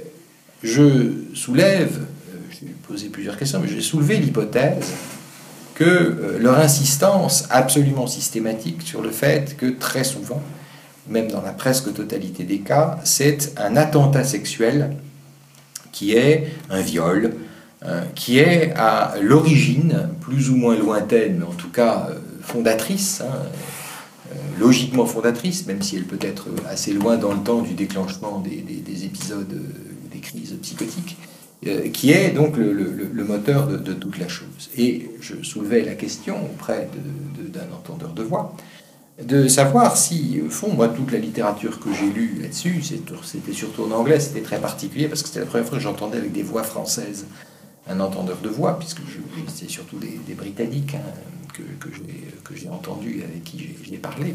je soulève, j'ai posé plusieurs questions, mais j'ai soulevé l'hypothèse que leur insistance absolument systématique sur le fait que très souvent, même dans la presque totalité des cas, c'est un attentat sexuel qui est un viol, qui est à l'origine, plus ou moins lointaine, mais en tout cas fondatrice, logiquement fondatrice, même si elle peut être assez loin dans le temps du déclenchement des épisodes, des crises psychotiques, qui est donc le moteur de toute la chose. Et je soulevais la question auprès d'un entendeur de voix, de savoir si, au fond, moi, toute la littérature que j'ai lue là-dessus, c'était surtout en anglais, c'était très particulier, parce que c'était la première fois que j'entendais avec des voix françaises un entendeur de voix, puisque c'est surtout des Britanniques que j'ai entendus, avec qui j'ai parlé.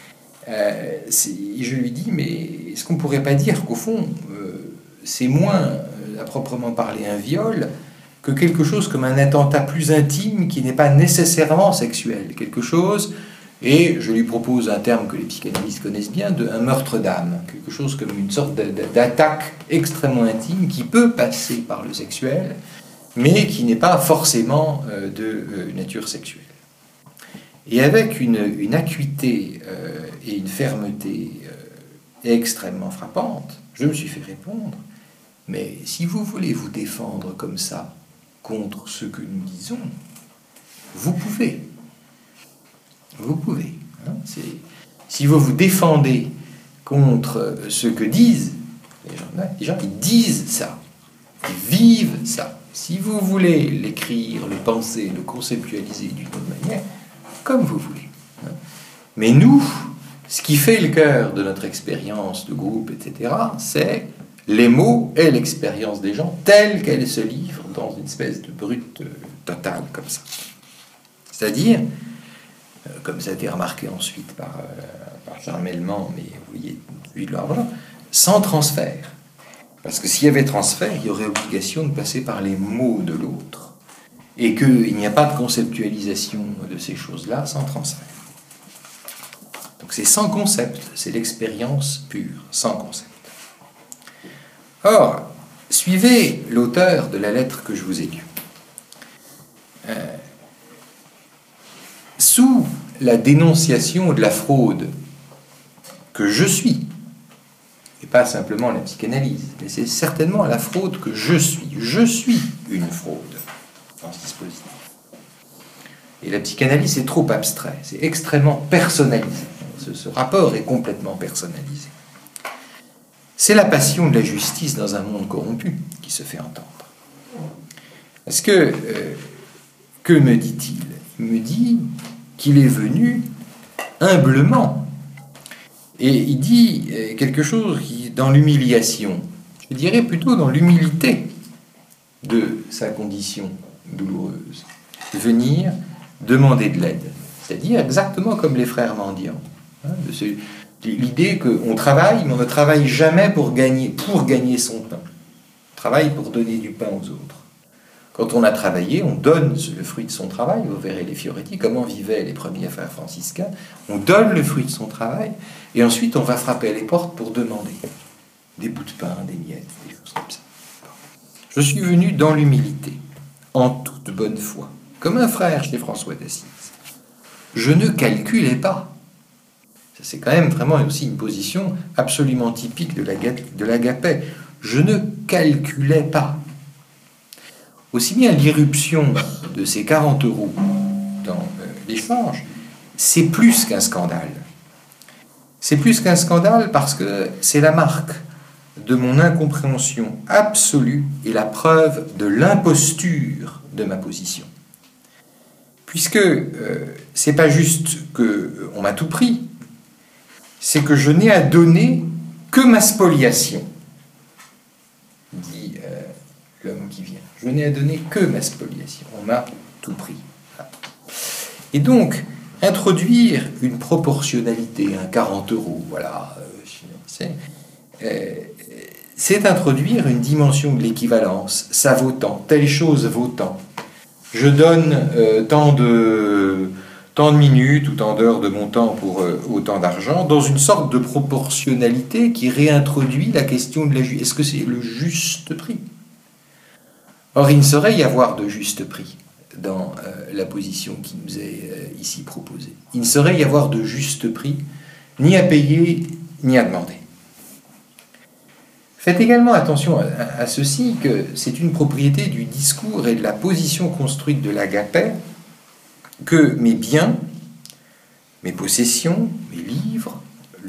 Je lui dis, mais est-ce qu'on ne pourrait pas dire qu'au fond, c'est moins, à proprement parler, un viol, que quelque chose comme un attentat plus intime qui n'est pas nécessairement sexuel, quelque chose, et je lui propose un terme que les psychanalystes connaissent bien, un meurtre d'âme, quelque chose comme une sorte d'attaque extrêmement intime qui peut passer par le sexuel, mais qui n'est pas forcément de nature sexuelle. Et avec une acuité et une fermeté extrêmement frappante, je me suis fait répondre, mais si vous voulez vous défendre comme ça contre ce que nous disons, vous pouvez. Vous pouvez. Hein, si vous vous défendez contre ce que disent les gens qui disent ça, qui vivent ça, si vous voulez l'écrire, le penser, le conceptualiser d'une autre manière, comme vous voulez. Hein. Mais nous, ce qui fait le cœur de notre expérience de groupe, etc., c'est les mots et l'expérience des gens telles qu'elles se livrent dans une espèce de brute totale comme ça. C'est-à-dire, comme ça a été remarqué ensuite par Charles Melman, mais vous voyez, lui de l'argent, sans transfert. Parce que s'il y avait transfert, il y aurait obligation de passer par les mots de l'autre. Et qu'il n'y a pas de conceptualisation de ces choses-là sans transfert. Donc c'est sans concept, c'est l'expérience pure, sans concept. Or, suivez l'auteur de la lettre que je vous ai lue. Sous la dénonciation de la fraude que je suis, et pas simplement la psychanalyse, mais c'est certainement la fraude que je suis une fraude dans ce dispositif. Et la psychanalyse, c'est trop abstrait, c'est extrêmement personnalisé. Ce rapport est complètement personnalisé. C'est la passion de la justice dans un monde corrompu qui se fait entendre. Parce que me dit-il? Il me dit qu'il est venu humblement. Et il dit quelque chose qui, dans l'humiliation, je dirais plutôt dans l'humilité de sa condition douloureuse, venir demander de l'aide. C'est-à-dire exactement comme les frères mendiants. Hein, l'idée qu'on travaille, mais on ne travaille jamais pour gagner son pain. On travaille pour donner du pain aux autres. Quand on a travaillé, on donne le fruit de son travail. Vous verrez les Fioretti, comment vivaient les premiers frères franciscains. On donne le fruit de son travail, et ensuite on va frapper à les portes pour demander des bouts de pain, des miettes, des choses comme ça. Je suis venu dans l'humilité, en toute bonne foi, comme un frère chez François d'Assise. Je ne calculais pas. Ça, c'est quand même vraiment aussi une position absolument typique de l'agapé. Je ne calculais pas. Aussi bien l'irruption de ces 40 € dans l'échange, c'est plus qu'un scandale. C'est plus qu'un scandale parce que c'est la marque de mon incompréhension absolue et la preuve de l'imposture de ma position. Puisque c'est pas juste qu'on m'a tout pris, c'est que je n'ai à donner que ma spoliation, dit l'homme qui vient. Je n'ai à donner que ma spoliation. On m'a tout pris. Et donc, introduire une proportionnalité, un 40 €, voilà, c'est introduire une dimension de l'équivalence. Ça vaut tant, telle chose vaut tant. Je donne tant de minutes ou tant d'heures de mon temps pour autant d'argent, dans une sorte de proportionnalité qui réintroduit la question de la justice. Est-ce que c'est le juste prix ? Or, il ne saurait y avoir de juste prix. dans la position qui nous est ici proposée. Il ne saurait y avoir de juste prix, ni à payer, ni à demander. Faites également attention à ceci, que c'est une propriété du discours et de la position construite de l'agapé que mes biens, mes possessions, mes livres,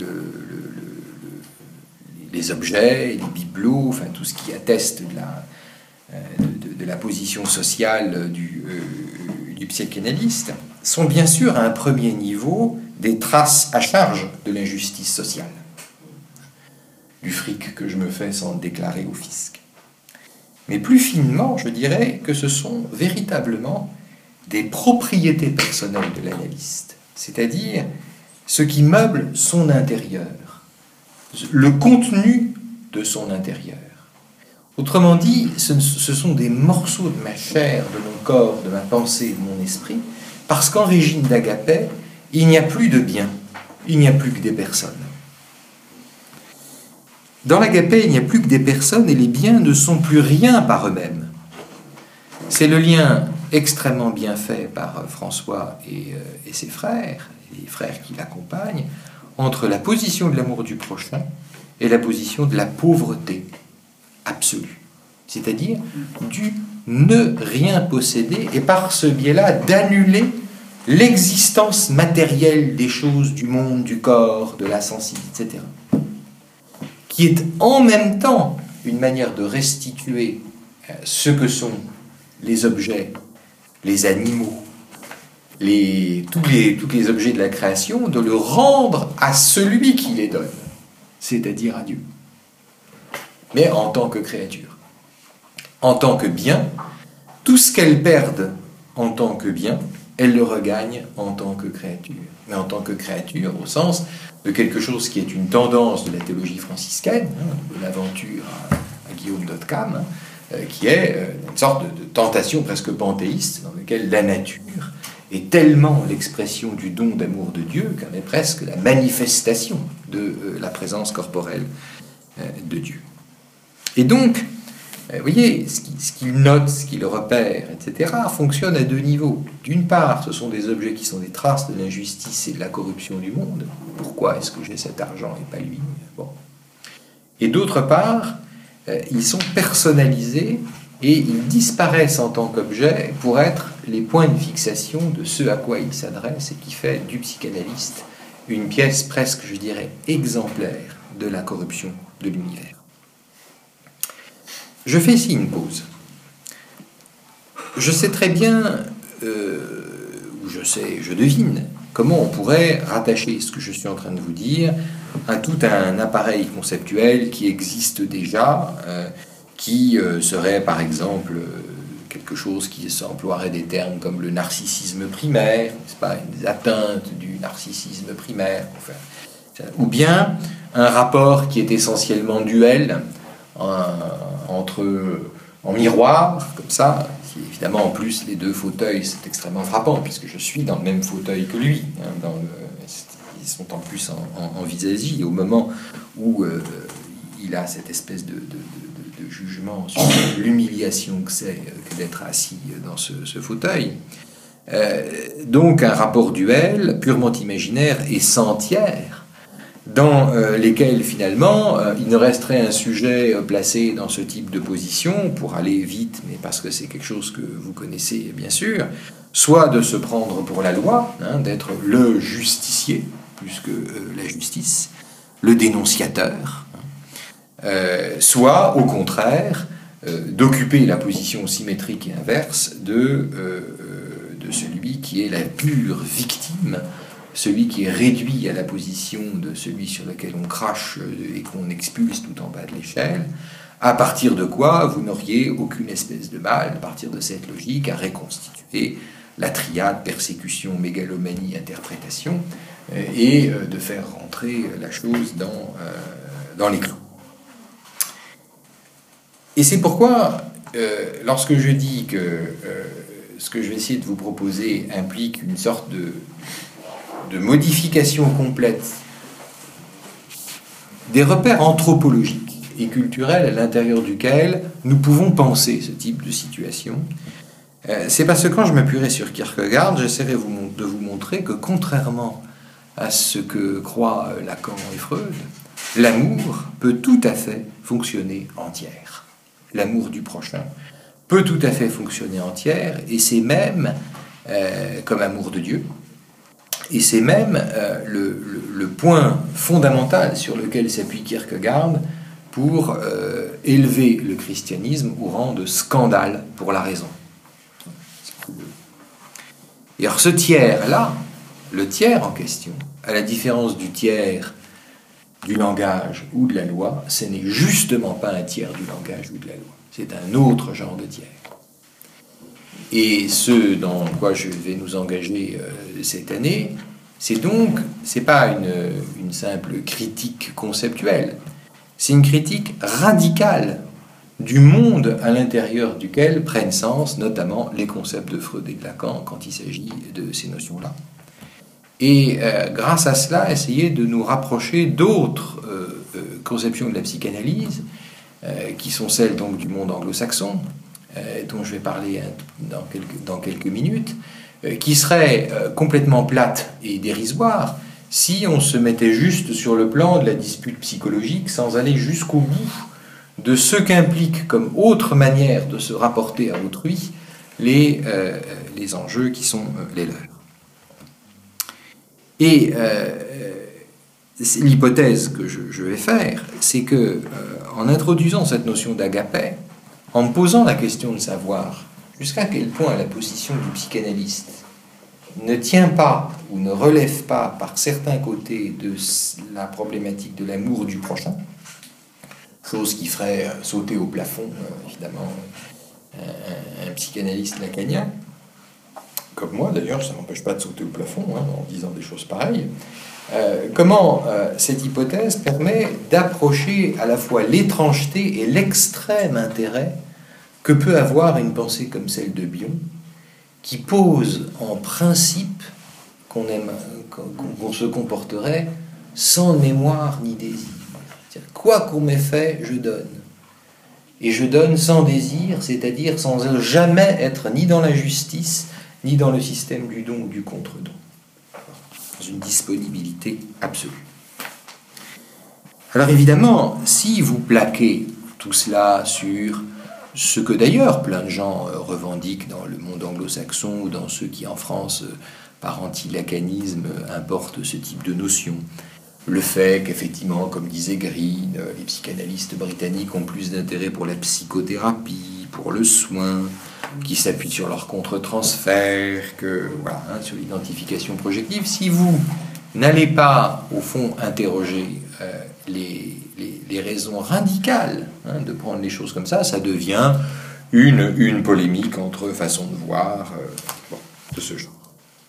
les objets, les bibelots, enfin tout ce qui atteste de la position sociale du psychanalyste, sont bien sûr à un premier niveau des traces à charge de l'injustice sociale, du fric que je me fais sans le déclarer au fisc. Mais plus finement, je dirais que ce sont véritablement des propriétés personnelles de l'analyste, c'est-à-dire ce qui meuble son intérieur, le contenu de son intérieur. Autrement dit, ce sont des morceaux de ma chair, de mon corps, de ma pensée, de mon esprit, parce qu'en régime d'agapé, il n'y a plus de biens, il n'y a plus que des personnes. Dans l'agapé, il n'y a plus que des personnes et les biens ne sont plus rien par eux-mêmes. C'est le lien extrêmement bien fait par François et ses frères, les frères qui l'accompagnent, entre la position de l'amour du prochain et la position de la pauvreté absolue. C'est-à-dire du ne rien posséder et par ce biais-là d'annuler l'existence matérielle des choses, du monde, du corps, de la sensibilité, etc. Qui est en même temps une manière de restituer ce que sont les objets, les animaux, tous les objets de la création, de le rendre à celui qui les donne, c'est-à-dire à Dieu. Mais en tant que créature. En tant que bien, tout ce qu'elles perdent en tant que bien, elles le regagnent en tant que créature. Mais en tant que créature, au sens de quelque chose qui est une tendance de la théologie franciscaine, de l'aventure à Guillaume d'Ottcam, qui est une sorte de tentation presque panthéiste, dans laquelle la nature est tellement l'expression du don d'amour de Dieu qu'elle est presque la manifestation de la présence corporelle de Dieu. Et donc, vous voyez, ce qu'il note, ce qu'il repère, etc., fonctionne à deux niveaux. D'une part, ce sont des objets qui sont des traces de l'injustice et de la corruption du monde. Pourquoi est-ce que j'ai cet argent et pas lui ? Bon. Et d'autre part, ils sont personnalisés et ils disparaissent en tant qu'objets pour être les points de fixation de ce à quoi ils s'adressent et qui fait du psychanalyste une pièce presque, je dirais, exemplaire de la corruption de l'univers. Je fais ici une pause. Je sais très bien, je devine, comment on pourrait rattacher ce que je suis en train de vous dire à tout un appareil conceptuel qui existe déjà, qui serait par exemple quelque chose qui s'emploierait des termes comme le narcissisme primaire, n'est-ce pas, des atteintes du narcissisme primaire, enfin, ou bien un rapport qui est essentiellement duel, en miroir, comme ça, qui évidemment en plus les deux fauteuils, c'est extrêmement frappant, puisque je suis dans le même fauteuil que lui, ils sont en plus en vis-à-vis, au moment où il a cette espèce de jugement sur l'humiliation que c'est que d'être assis dans ce fauteuil. Donc un rapport duel, purement imaginaire et sans tiers, dans lesquels finalement il ne resterait un sujet placé dans ce type de position pour aller vite, mais parce que c'est quelque chose que vous connaissez bien sûr, soit de se prendre pour la loi, d'être le justicier plus que la justice, le dénonciateur, soit au contraire d'occuper la position symétrique et inverse de celui qui est la pure victime, celui qui est réduit à la position de celui sur lequel on crache et qu'on expulse tout en bas de l'échelle, à partir de quoi vous n'auriez aucune espèce de mal, à partir de cette logique, à reconstituer la triade persécution, mégalomanie, interprétation, et de faire rentrer la chose dans les clous. Et c'est pourquoi, lorsque je dis que ce que je vais essayer de vous proposer implique une sorte de modification complète des repères anthropologiques et culturels à l'intérieur duquel nous pouvons penser ce type de situation, C'est parce que quand je m'appuierai sur Kierkegaard, j'essaierai de vous montrer que contrairement à ce que croient Lacan et Freud, l'amour peut tout à fait fonctionner entière. L'amour du prochain peut tout à fait fonctionner entière, et c'est même comme amour de Dieu, et c'est même le point fondamental sur lequel s'appuie Kierkegaard pour élever le christianisme au rang de scandale pour la raison. Et alors ce tiers-là, le tiers en question, à la différence du tiers du langage ou de la loi, ce n'est justement pas un tiers du langage ou de la loi. C'est un autre genre de tiers. Et ce dans quoi je vais nous engager cette année, c'est pas une simple critique conceptuelle, c'est une critique radicale du monde à l'intérieur duquel prennent sens notamment les concepts de Freud et de Lacan quand il s'agit de ces notions-là. Et grâce à cela, essayer de nous rapprocher d'autres conceptions de la psychanalyse, qui sont celles donc du monde anglo-saxon, dont je vais parler dans quelques minutes, qui seraient complètement plates et dérisoires si on se mettait juste sur le plan de la dispute psychologique sans aller jusqu'au bout de ce qu'implique comme autre manière de se rapporter à autrui les enjeux qui sont les leurs. Et l'hypothèse que je vais faire, c'est que en introduisant cette notion d'agapé, en me posant la question de savoir jusqu'à quel point la position du psychanalyste ne tient pas ou ne relève pas par certains côtés de la problématique de l'amour du prochain, chose qui ferait sauter au plafond, évidemment, un psychanalyste lacanien, comme moi d'ailleurs, ça ne m'empêche pas de sauter au plafond en disant des choses pareilles. Comment cette hypothèse permet d'approcher à la fois l'étrangeté et l'extrême intérêt que peut avoir une pensée comme celle de Bion, qui pose en principe qu'on se comporterait sans mémoire ni désir. C'est-à-dire, quoi qu'on m'ait fait, je donne. Et je donne sans désir, c'est-à-dire sans jamais être ni dans la justice, ni dans le système du don ou du contre-don. Dans une disponibilité absolue. Alors évidemment, si vous plaquez tout cela sur ce que d'ailleurs plein de gens revendiquent dans le monde anglo-saxon ou dans ceux qui en France, par anti-lacanisme, importent ce type de notion, le fait qu'effectivement, comme disait Green, les psychanalystes britanniques ont plus d'intérêt pour la psychothérapie, pour le soin, qui s'appuient sur leur contre-transfert, que voilà, sur l'identification projective. Si vous n'allez pas, au fond, interroger les raisons radicales de prendre les choses comme ça devient une polémique entre façons de voir de ce genre.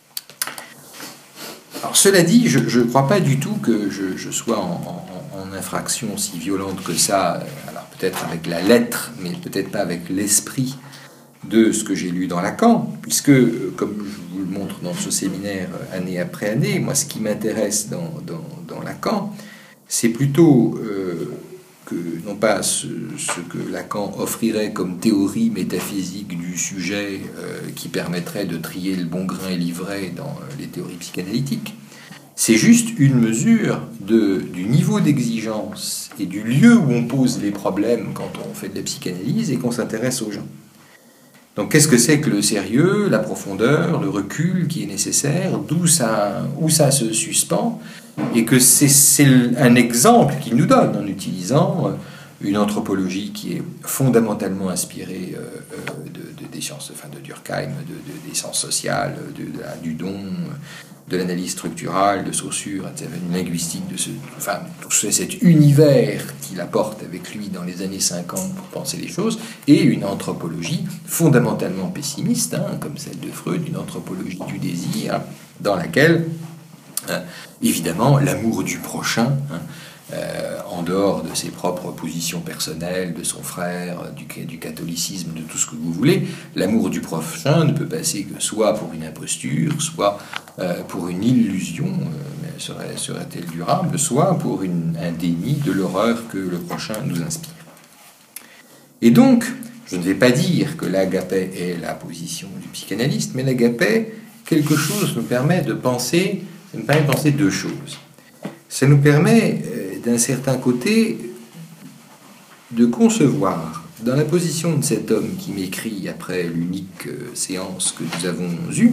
Alors cela dit, je ne crois pas du tout que je sois en infraction si violente que ça, alors peut-être avec la lettre, mais peut-être pas avec l'esprit de ce que j'ai lu dans Lacan, puisque, comme je vous le montre dans ce séminaire année après année, moi ce qui m'intéresse dans Lacan, c'est plutôt que, non pas ce que Lacan offrirait comme théorie métaphysique du sujet qui permettrait de trier le bon grain et l'ivraie dans les théories psychanalytiques, c'est juste une mesure du niveau d'exigence et du lieu où on pose les problèmes quand on fait de la psychanalyse et qu'on s'intéresse aux gens. Donc qu'est-ce que c'est que le sérieux, la profondeur, le recul qui est nécessaire, où ça se suspend, et que c'est un exemple qu'il nous donne en utilisant une anthropologie qui est fondamentalement inspirée des sciences, enfin de Durkheim, des sciences sociales, du don, de l'analyse structurale, de Saussure, etc., une linguistique tout cet univers qu'il apporte avec lui dans les années 50 pour penser les choses, et une anthropologie fondamentalement pessimiste, comme celle de Freud, une anthropologie du désir, dans laquelle, évidemment, l'amour du prochain, en dehors de ses propres positions personnelles, de son frère, du catholicisme, de tout ce que vous voulez, l'amour du prochain ne peut passer que soit pour une imposture, soit pour une illusion, mais serait-elle durable, soit pour un déni de l'horreur que le prochain nous inspire. Et donc, Je ne vais pas dire que l'agapé est la position du psychanalyste, mais l'agapé, quelque chose nous permet de penser, ça nous permet de penser deux choses. Ça nous permet, d'un certain côté, de concevoir, dans la position de cet homme qui m'écrit après l'unique séance que nous avons eue,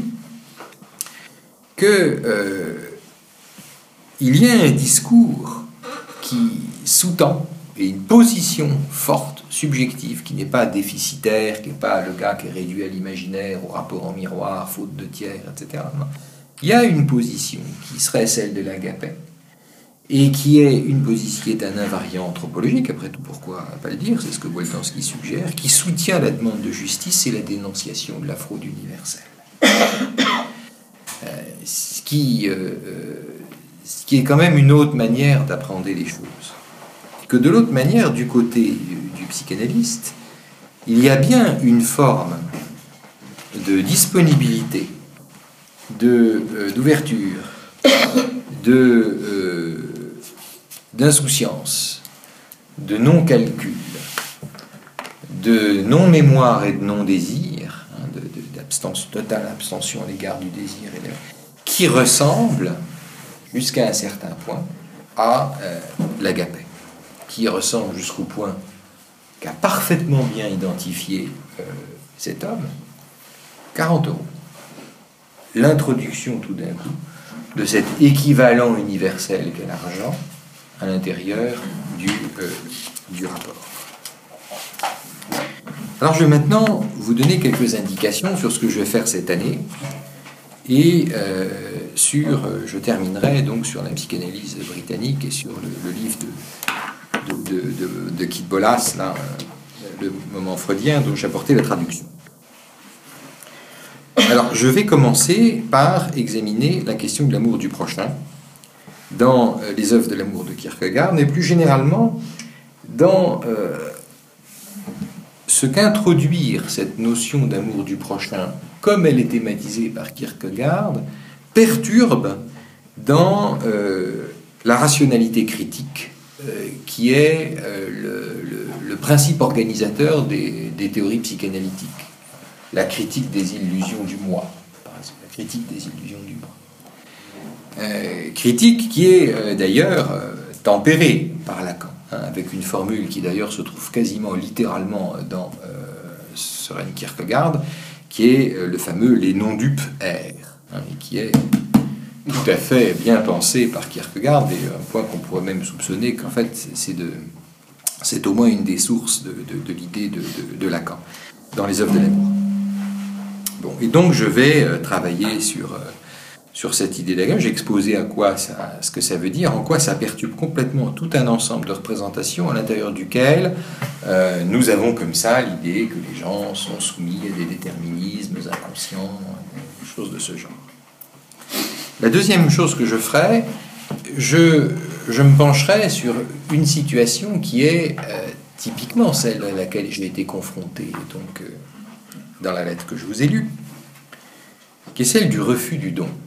que il y a un discours qui sous-tend et une position forte, subjective, qui n'est pas déficitaire, qui n'est pas le gars qui est réduit à l'imaginaire, au rapport en miroir, faute de tiers, etc. Non. Il y a une position qui serait celle de l'agapé, et qui est une position qui est un invariant anthropologique, après tout, pourquoi pas le dire, c'est ce que Boltanski suggère, qui soutient la demande de justice et la dénonciation de la fraude universelle. Ce qui est quand même une autre manière d'appréhender les choses. Que de l'autre manière, du côté du psychanalyste, il y a bien une forme de disponibilité, d'ouverture, d'insouciance, de non-calcul, de non-mémoire et de non-désir, totale abstention à l'égard du désir, qui ressemble, jusqu'à un certain point, à l'agapé, qui ressemble jusqu'au point qu'a parfaitement bien identifié cet homme, 40 €. L'introduction tout d'un coup de cet équivalent universel qu'est l'argent à l'intérieur du rapport. Alors je vais maintenant vous donner quelques indications sur ce que je vais faire cette année et je terminerai donc sur la psychanalyse britannique et sur le livre de Kit Bolas, là, le moment freudien dont j'ai apporté la traduction. Alors, je vais commencer par examiner la question de l'amour du prochain dans les œuvres de l'amour de Kierkegaard, mais plus généralement dans ce qu'introduire cette notion d'amour du prochain, comme elle est thématisée par Kierkegaard, perturbe dans la rationalité critique, qui est le principe organisateur des théories psychanalytiques. La critique des illusions du moi, par exemple, la critique des illusions du moi. Critique qui est d'ailleurs tempérée par Lacan, hein, avec une formule qui d'ailleurs se trouve quasiment littéralement dans Søren Kierkegaard, qui est le fameux « les non-dupes errent », hein, et qui est tout à fait bien pensé par Kierkegaard, et un point qu'on pourrait même soupçonner qu'en fait c'est au moins une des sources de l'idée de Lacan dans les œuvres de l'amour. Bon, et donc je vais travailler sur cette idée d'agapé. J'ai exposé ce que ça veut dire, en quoi ça perturbe complètement tout un ensemble de représentations à l'intérieur duquel nous avons comme ça l'idée que les gens sont soumis à des déterminismes inconscients, des choses de ce genre. La deuxième chose que je ferai, je me pencherai sur une situation qui est typiquement celle à laquelle j'ai été confronté donc, dans la lettre que je vous ai lue, qui est celle du refus du don.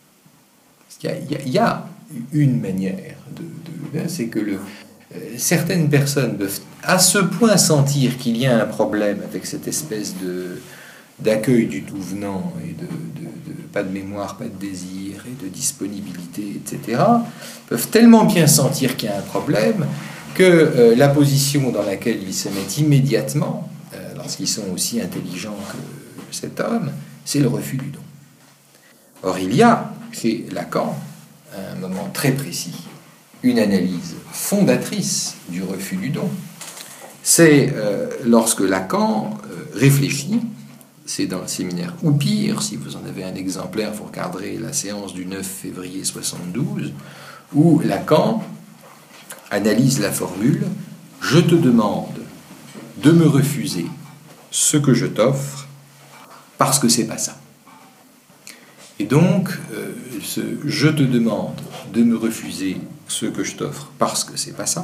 Il y a une manière c'est que certaines personnes peuvent à ce point sentir qu'il y a un problème avec cette espèce d'accueil du tout venant et de pas de mémoire, pas de désir et de disponibilité, etc., peuvent tellement bien sentir qu'il y a un problème que la position dans laquelle ils se mettent immédiatement, lorsqu'ils sont aussi intelligents que cet homme, c'est le refus du don. Or, il y a chez Lacan, à un moment très précis, une analyse fondatrice du refus du don. C'est lorsque Lacan réfléchit, c'est dans le séminaire ou pire, si vous en avez un exemplaire, vous regarderez la séance du 9 février 72, où Lacan analyse la formule « Je te demande de me refuser ce que je t'offre parce que c'est pas ça ». Et donc, « Je te demande de me refuser ce que je t'offre parce que c'est pas ça »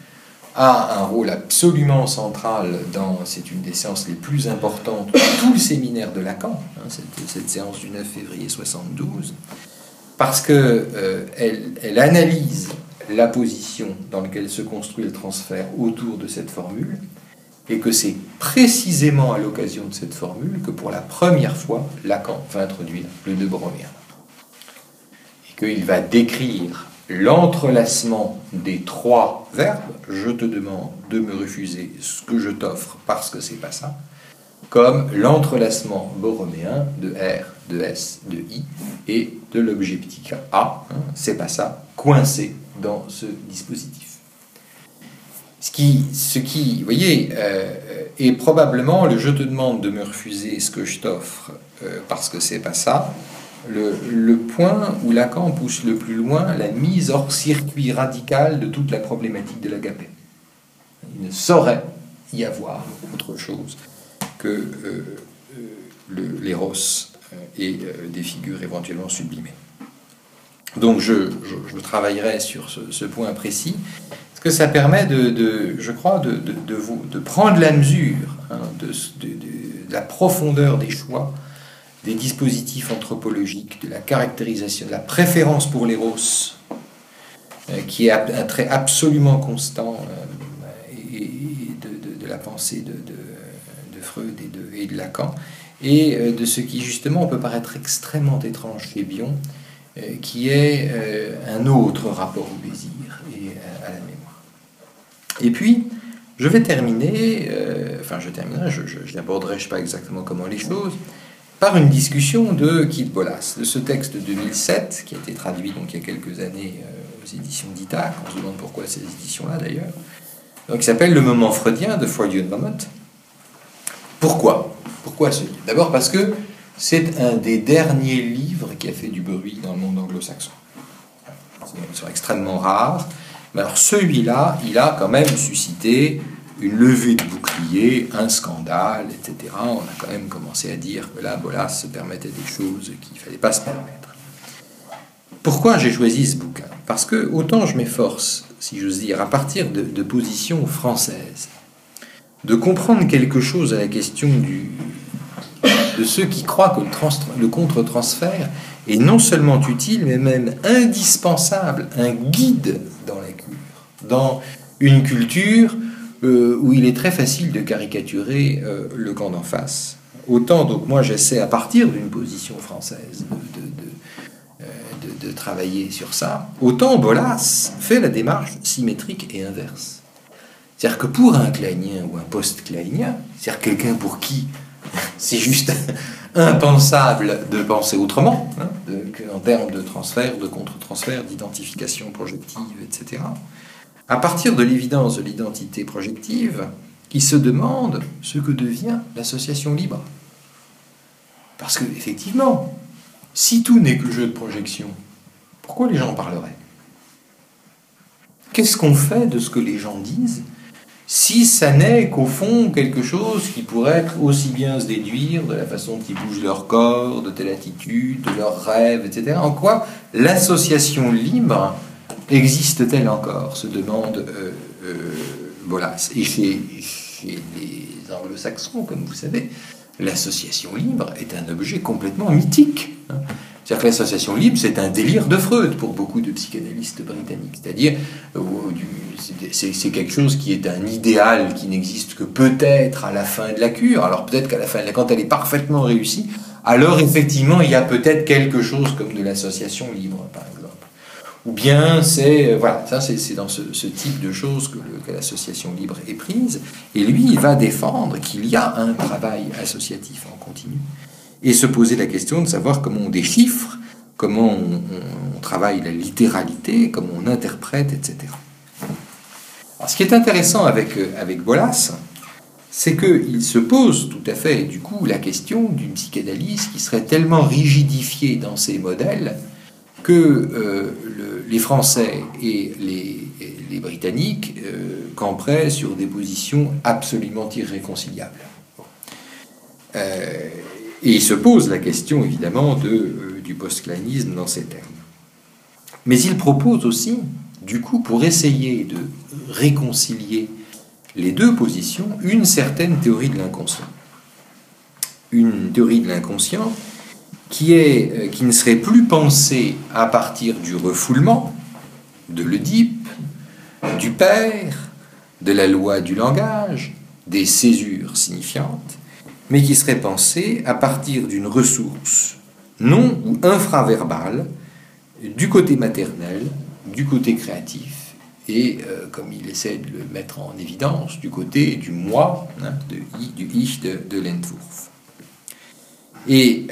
a un rôle absolument central c'est une des séances les plus importantes de tout le séminaire de Lacan, hein, cette séance du 9 février 72, parce qu'elle analyse la position dans laquelle se construit le transfert autour de cette formule, et que c'est précisément à l'occasion de cette formule que pour la première fois, Lacan va introduire le de broméen. Et qu'il va décrire l'entrelacement des trois verbes, je te demande de me refuser ce que je t'offre parce que c'est pas ça, comme l'entrelacement borroméen de R, de S, de I et de l'objet petit A, c'est pas ça, coincé dans ce dispositif. Ce qui, vous voyez, est probablement le je te demande de me refuser ce que je t'offre parce que c'est pas ça, le point où Lacan pousse le plus loin la mise hors circuit radical de toute la problématique de l'agapé. Il ne saurait y avoir autre chose que l'éros et des figures éventuellement sublimées. Donc je travaillerai sur ce point précis, parce que ça permet je crois, de prendre la mesure de la profondeur des choix, des dispositifs anthropologiques, de la caractérisation, de la préférence pour l'éros, qui est un trait absolument constant, et de la pensée de Freud et de Lacan, et de ce qui justement peut paraître extrêmement étrange chez Bion, qui est un autre rapport au désir et à la mémoire. Et puis, je vais terminer, je n'aborderai pas exactement comment les choses, par une discussion de Kit Bolas, de ce texte de 2007, qui a été traduit donc il y a quelques années aux éditions d'Ithac, on se demande pourquoi ces éditions-là d'ailleurs, donc qui s'appelle Le moment freudien de Freudian Moment. Pourquoi ce livre? D'abord parce que c'est un des derniers livres qui a fait du bruit dans le monde anglo-saxon. Ils sont extrêmement rares, mais alors celui-là, il a quand même suscité une levée de bouclier, un scandale, etc. On a quand même commencé à dire que là, Bolas se permettait des choses qu'il ne fallait pas se permettre. Pourquoi j'ai choisi ce bouquin? Parce que autant je m'efforce, si j'ose dire, à partir de positions françaises, de comprendre quelque chose à la question de ceux qui croient que le contre-transfert est non seulement utile, mais même indispensable, un guide dans la cure, dans une culture où il est très facile de caricaturer le camp d'en face. Autant, donc moi j'essaie à partir d'une position française de travailler sur ça, autant Bolas fait la démarche symétrique et inverse. C'est-à-dire que pour un kleinien ou un post-kleinien, c'est-à-dire quelqu'un pour qui c'est juste impensable de penser autrement, en termes de transfert, de contre-transfert, d'identification projective, etc., à partir de l'évidence de l'identité projective, il se demande ce que devient l'association libre. Parce que, effectivement, si tout n'est que jeu de projection, pourquoi les gens en parleraient? Qu'est-ce qu'on fait de ce que les gens disent si ça n'est qu'au fond quelque chose qui pourrait être aussi bien se déduire de la façon dont ils bougent leur corps, de telle attitude, de leurs rêves, etc. En quoi l'association libre existe-t-elle encore, se demande Bolas. Et chez les anglo-saxons, comme vous savez, l'association libre est un objet complètement mythique. C'est-à-dire que l'association libre, c'est un délire de Freud pour beaucoup de psychanalystes britanniques. C'est-à-dire, c'est quelque chose qui est un idéal qui n'existe que peut-être à la fin de la cure. Alors peut-être qu'à la fin, quand elle est parfaitement réussie, alors effectivement, il y a peut-être quelque chose comme de l'association libre, par exemple. Ou bien c'est dans ce type de choses que l'association libre est prise. Et lui, il va défendre qu'il y a un travail associatif en continu. Et se poser la question de savoir comment on déchiffre, comment on travaille la littéralité, comment on interprète, etc. Alors, ce qui est intéressant avec Bolas, c'est qu'il se pose tout à fait, du coup, la question d'une psychanalyse qui serait tellement rigidifiée dans ses modèles que les Français et les Britanniques camperaient sur des positions absolument irréconciliables. Et il se pose la question, évidemment, du post-kleinisme dans ces termes. Mais il propose aussi, du coup, pour essayer de réconcilier les deux positions, une certaine théorie de l'inconscient. Une théorie de l'inconscient qui ne serait plus pensée à partir du refoulement, de l'Oedipe, du père, de la loi du langage, des césures signifiantes, mais qui serait pensé à partir d'une ressource non ou infraverbale du côté maternel, du côté créatif, et, comme il essaie de le mettre en évidence, du côté du moi, hein, du Ich de l'Entwurf. Et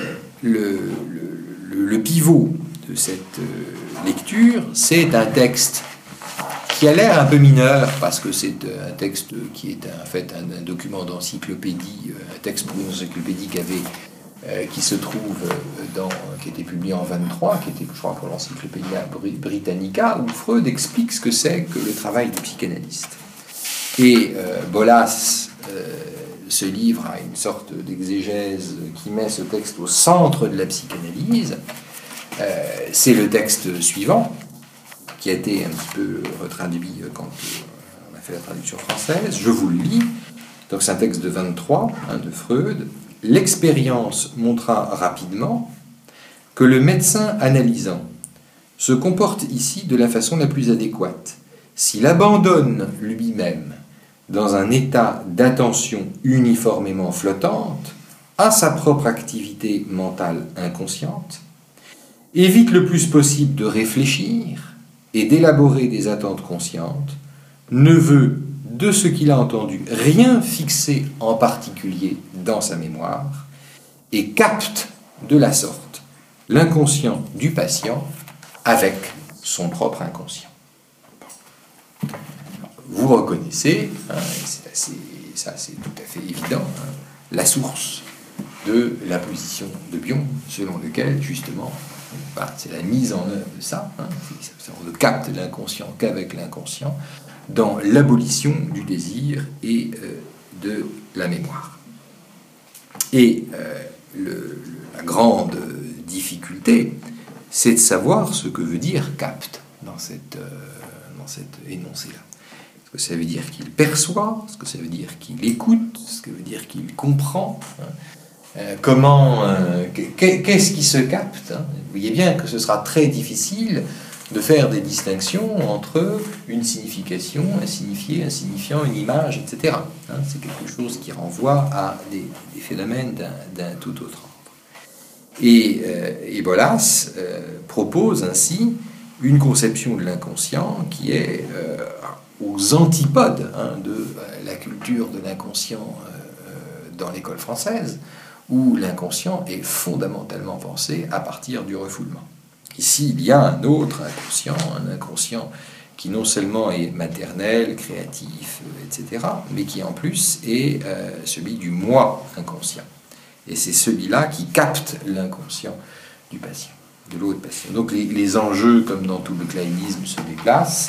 le pivot de cette lecture, c'est un texte qui a l'air un peu mineur, parce que c'est un texte qui est en fait un document d'encyclopédie, un texte pour une encyclopédie qui se trouve qui a été publié en 1923, qui était, je crois, pour l'Encyclopædia Britannica, où Freud explique ce que c'est que le travail du psychanalyste. Et Bolas se livre à une sorte d'exégèse qui met ce texte au centre de la psychanalyse. C'est le texte suivant, qui a été un petit peu retraduit quand on a fait la traduction française. Je vous le lis. Donc c'est un texte de 1923, de Freud. L'expérience montra rapidement que le médecin analysant se comporte ici de la façon la plus adéquate. S'il abandonne lui-même dans un état d'attention uniformément flottante à sa propre activité mentale inconsciente, évite le plus possible de réfléchir et d'élaborer des attentes conscientes, ne veut, de ce qu'il a entendu, rien fixer en particulier dans sa mémoire, et capte de la sorte l'inconscient du patient avec son propre inconscient. Vous reconnaissez, c'est tout à fait évident, la source de la position de Bion, selon lequel, justement, c'est la mise en œuvre de ça, on ne capte l'inconscient qu'avec l'inconscient, dans l'abolition du désir et de la mémoire. Et la grande difficulté, c'est de savoir ce que veut dire capte dans cet énoncé-là. Est-ce que ça veut dire qu'il perçoit? Est-ce que ça veut dire qu'il écoute? Est-ce que ça veut dire qu'il comprend? Qu'est-ce qui se capte? Vous voyez bien que ce sera très difficile de faire des distinctions entre une signification, un signifié, un signifiant, une image, etc. C'est quelque chose qui renvoie à des phénomènes d'un tout autre ordre. Et Bolas propose ainsi une conception de l'inconscient qui est aux antipodes de la culture de l'inconscient dans l'école française, où l'inconscient est fondamentalement pensé à partir du refoulement. Ici, il y a un autre inconscient, un inconscient qui non seulement est maternel, créatif, etc., mais qui en plus est celui du moi inconscient. Et c'est celui-là qui capte l'inconscient du patient, de l'autre patient. Donc les enjeux, comme dans tout le kleinisme, se déplacent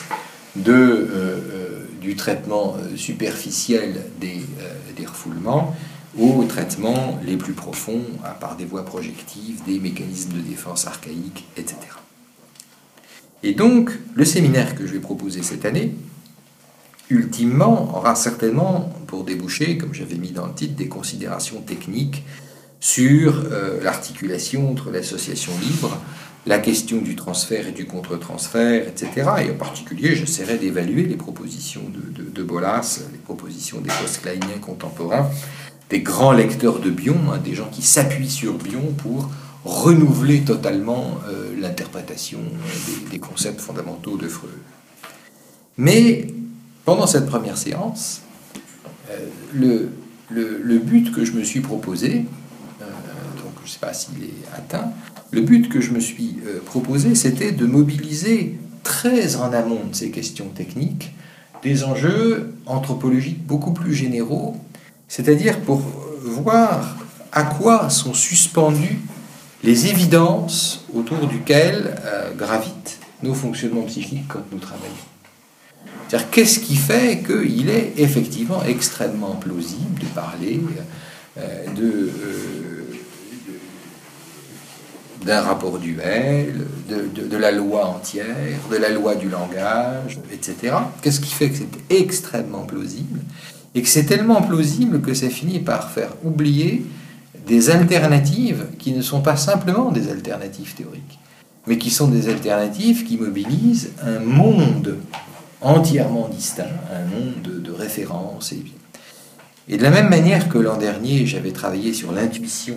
du traitement superficiel des refoulements aux traitements les plus profonds, par des voies projectives, des mécanismes de défense archaïques, etc. Et donc, le séminaire que je vais proposer cette année, ultimement, aura certainement pour déboucher, comme j'avais mis dans le titre, des considérations techniques sur l'articulation entre l'association libre, la question du transfert et du contre-transfert, etc. Et en particulier, j'essaierai d'évaluer les propositions de Bolas, les propositions des post-kleiniens contemporains, des grands lecteurs de Bion, des gens qui s'appuient sur Bion pour renouveler totalement l'interprétation des concepts fondamentaux de Freud. Mais pendant cette première séance, le but que je me suis proposé, donc je ne sais pas s'il est atteint, le but que je me suis proposé, c'était de mobiliser très en amont de ces questions techniques des enjeux anthropologiques beaucoup plus généraux, c'est-à-dire pour voir à quoi sont suspendues les évidences autour duquel gravitent nos fonctionnements psychiques quand nous travaillons. C'est-à-dire, qu'est-ce qui fait qu'il est effectivement extrêmement plausible de parler d'un rapport duel, de la loi entière, de la loi du langage, etc. Qu'est-ce qui fait que c'est extrêmement plausible? Et que c'est tellement plausible que ça finit par faire oublier des alternatives qui ne sont pas simplement des alternatives théoriques, mais qui sont des alternatives qui mobilisent un monde entièrement distinct, un monde de référence. Et de la même manière que l'an dernier, j'avais travaillé sur l'intuition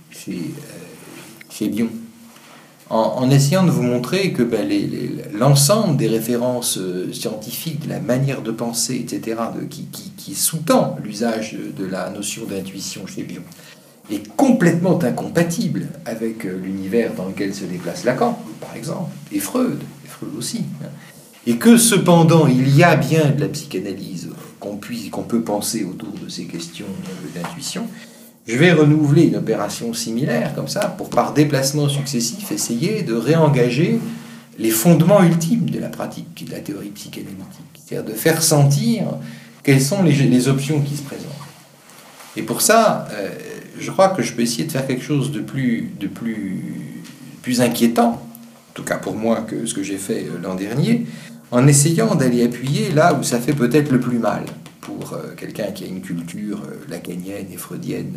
chez Bion, en essayant de vous montrer que l'ensemble des références scientifiques, de la manière de penser, etc., qui sous-tend l'usage de la notion d'intuition chez Bion, est complètement incompatible avec l'univers dans lequel se déplace Lacan, par exemple, et Freud aussi. Et que cependant, il y a bien de la psychanalyse qu'on peut penser autour de ces questions d'intuition. Je vais renouveler une opération similaire, comme ça, pour par déplacement successif essayer de réengager les fondements ultimes de la pratique de la théorie psychanalytique. C'est-à-dire de faire sentir quelles sont les options qui se présentent. Et pour ça, je crois que je peux essayer de faire quelque chose de plus inquiétant, en tout cas pour moi, que ce que j'ai fait l'an dernier, en essayant d'aller appuyer là où ça fait peut-être le plus mal pour quelqu'un qui a une culture lacanienne et freudienne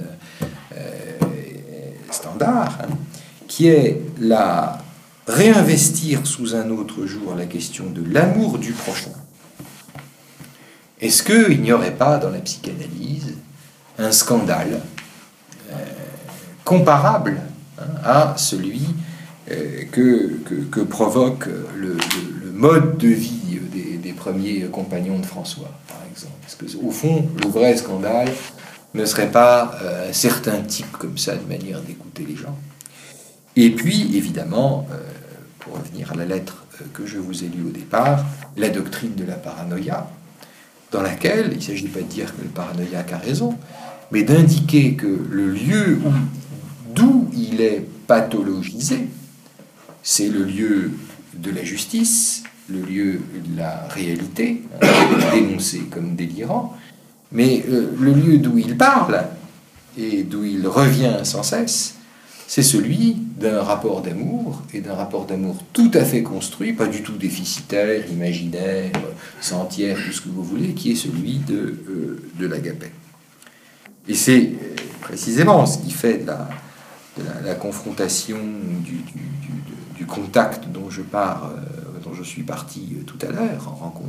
standard, qui est la réinvestir sous un autre jour la question de l'amour du prochain. Est-ce qu'il n'y aurait pas dans la psychanalyse un scandale comparable à celui que provoque le mode de vie des premiers compagnons de François, par exemple? Parce que, au fond, le vrai scandale ne serait pas un certain type comme ça de manière d'écouter les gens. Et puis, évidemment, pour revenir à la lettre que je vous ai lue au départ, la doctrine de la paranoïa, dans laquelle il ne s'agit pas de dire que le paranoïaque a raison, mais d'indiquer que le lieu d'où il est pathologisé, c'est le lieu de la justice, le lieu de la réalité, dénoncé comme délirant, mais le lieu d'où il parle et d'où il revient sans cesse, c'est celui d'un rapport d'amour, et d'un rapport d'amour tout à fait construit, pas du tout déficitaire, imaginaire, sentière, tout ce que vous voulez, qui est celui de l'agapé. Et c'est précisément ce qui fait de la confrontation, du contact dont je suis parti tout à l'heure,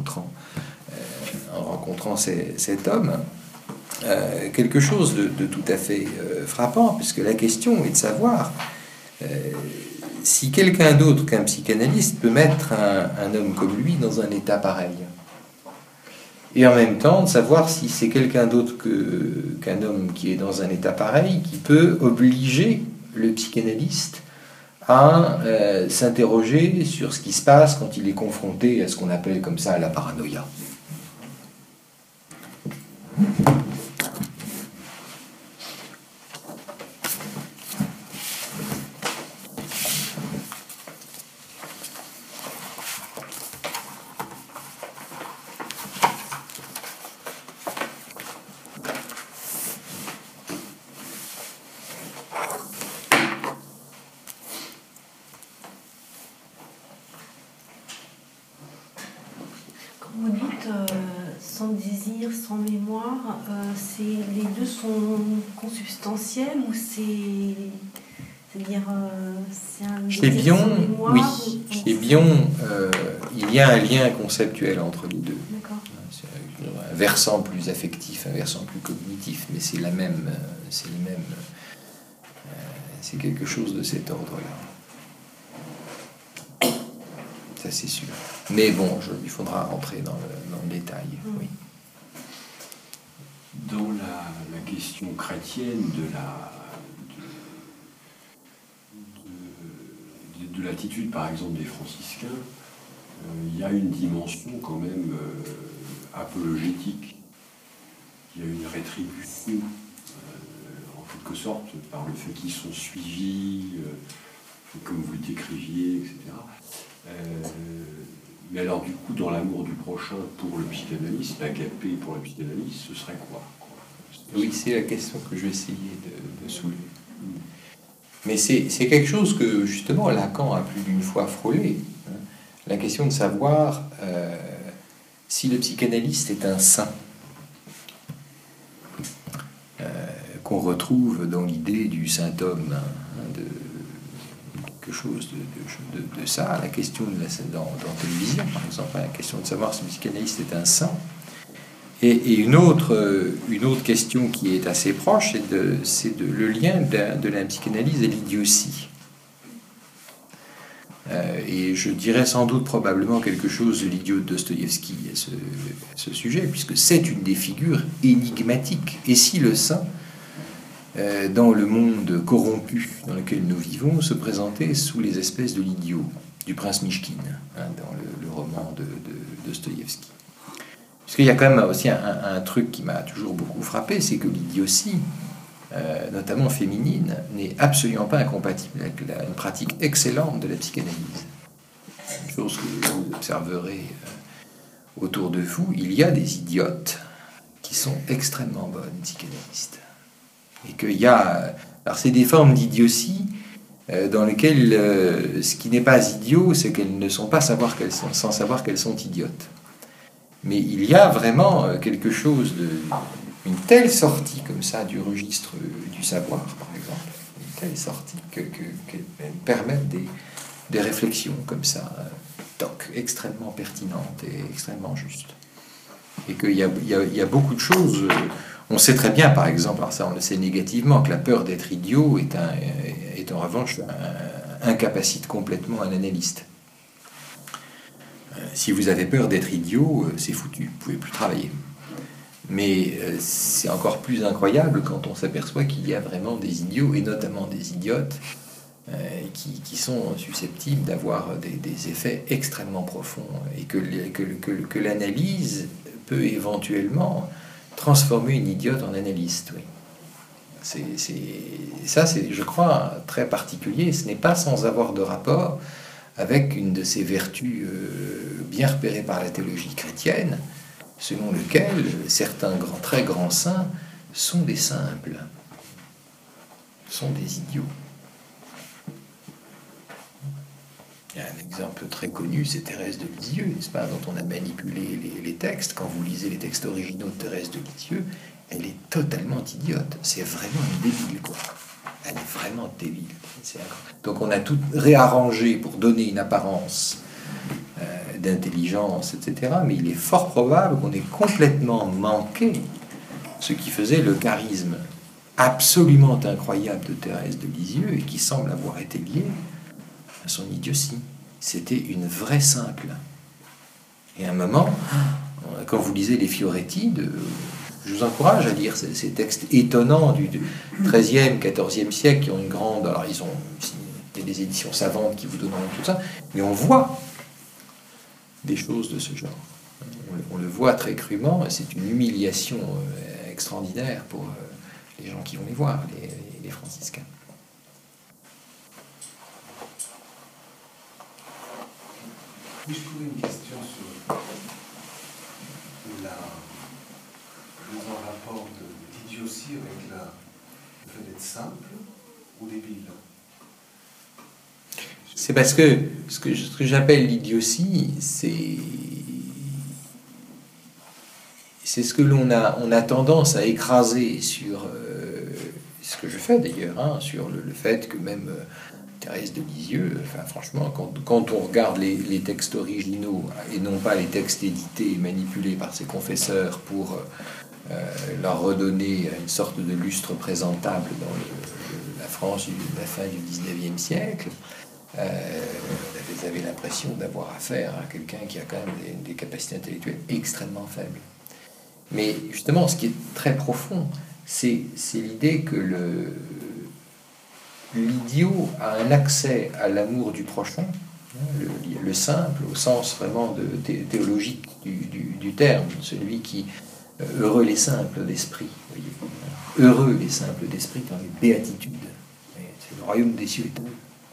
en rencontrant cet homme, quelque chose de tout à fait frappant, puisque la question est de savoir si quelqu'un d'autre qu'un psychanalyste peut mettre un homme comme lui dans un état pareil. Et en même temps, de savoir si c'est quelqu'un d'autre qu'un homme qui est dans un état pareil qui peut obliger le psychanalyste à s'interroger sur ce qui se passe quand il est confronté à ce qu'on appelle comme ça la paranoïa. Vous dites sans désir, sans mémoire, les deux sont consubstantiels ou c'est-à-dire c'est un chez désir Bion, sans mémoire, oui. Chez Bion, il y a un lien conceptuel entre les deux. D'accord. C'est un versant plus affectif, un versant plus cognitif, mais c'est c'est quelque chose de cet ordre-là. Ça, c'est sûr. Mais bon, il faudra rentrer dans le détail. Oui. Dans la question chrétienne de l'attitude, par exemple, des franciscains, il y a une dimension quand même apologétique. Il y a une rétribution, en quelque sorte, par le fait qu'ils sont suivis, comme vous le décriviez, etc. Mais alors, du coup, dans l'amour du prochain pour le psychanalyste, l'agapé pour le psychanalyste, ce serait quoi? Oui, c'est la question que je vais essayer de soulever. Mais c'est quelque chose que, justement, Lacan a plus d'une fois frôlé. La question de savoir si le psychanalyste est un saint, qu'on retrouve dans l'idée du saint homme, de quelque chose de ça, la question dans télévision, par exemple, la question de savoir si le psychanalyste est un saint, Et une autre question qui est assez proche, c'est le lien de la psychanalyse et l'idiotie. Et je dirais sans doute probablement quelque chose de l'idiot de Dostoïevski à ce sujet, puisque c'est une des figures énigmatiques. Et si le saint, dans le monde corrompu dans lequel nous vivons, se présentait sous les espèces de l'idiot du prince Mishkin, dans le roman de Dostoïevski. Parce qu'il y a quand même aussi un truc qui m'a toujours beaucoup frappé, c'est que l'idiotie, notamment féminine, n'est absolument pas incompatible avec une pratique excellente de la psychanalyse. Une chose que vous observerez autour de vous, il y a des idiotes qui sont extrêmement bonnes psychanalystes. Et qu'il y a... Alors c'est des formes d'idiotie dans lesquelles ce qui n'est pas idiot, c'est qu'elles ne sont pas sans savoir qu'elles sont idiotes. Mais il y a vraiment quelque chose une telle sortie comme ça du registre du savoir, par exemple, une telle sortie qu'elle permet des réflexions comme ça, extrêmement pertinentes et extrêmement justes. Et qu'il y a beaucoup de choses. On sait très bien, par exemple, alors ça on le sait négativement, que la peur d'être idiot est en revanche incapacite complètement un analyste. Si vous avez peur d'être idiot, c'est foutu, vous ne pouvez plus travailler. Mais c'est encore plus incroyable quand on s'aperçoit qu'il y a vraiment des idiots, et notamment des idiotes, qui sont susceptibles d'avoir des effets extrêmement profonds, et que l'analyse peut éventuellement transformer une idiote en analyste. Oui. Ça, c'est, je crois, très particulier. Ce n'est pas sans avoir de rapport avec une de ces vertus bien repérées par la théologie chrétienne, selon lequel certains très grands saints sont des simples, sont des idiots. Il y a un exemple très connu, c'est Thérèse de Lisieux, n'est-ce pas, dont on a manipulé les textes. Quand vous lisez les textes originaux de Thérèse de Lisieux, elle est totalement idiote. C'est vraiment une débile, quoi. Elle est vraiment débile. Donc on a tout réarrangé pour donner une apparence d'intelligence, etc. Mais il est fort probable qu'on ait complètement manqué ce qui faisait le charisme absolument incroyable de Thérèse de Lisieux et qui semble avoir été lié à son idiotie. C'était une vraie simple. Et à un moment, quand vous lisez les Fioretti, je vous encourage à lire ces textes étonnants du XIIIe, XIVe siècle qui ont une grande... Alors, il y a des éditions savantes qui vous donneront tout ça, mais on voit des choses de ce genre. On le voit très crûment, et c'est une humiliation extraordinaire pour les gens qui vont les voir, les franciscains. Puis-je poser une question sur la mise en rapport d'idiotie avec le fait d'être simple ou débile? C'est parce que ce que j'appelle l'idiotie, c'est ce que l'on a tendance à écraser sur ce que je fais d'ailleurs, sur le fait que même Thérèse de Lisieux, enfin franchement, quand on regarde les textes originaux et non pas les textes édités et manipulés par ses confesseurs pour leur redonner une sorte de lustre présentable dans la France de la fin du XIXe siècle, vous avez l'impression d'avoir affaire à quelqu'un qui a quand même des capacités intellectuelles extrêmement faibles. Mais justement, ce qui est très profond, c'est l'idée que l'idiot a un accès à l'amour du prochain, le simple, au sens vraiment théologique du terme, celui qui... heureux les simples d'esprit, voyez, heureux les simples d'esprit dans les béatitudes. C'est le royaume des cieux est heureux.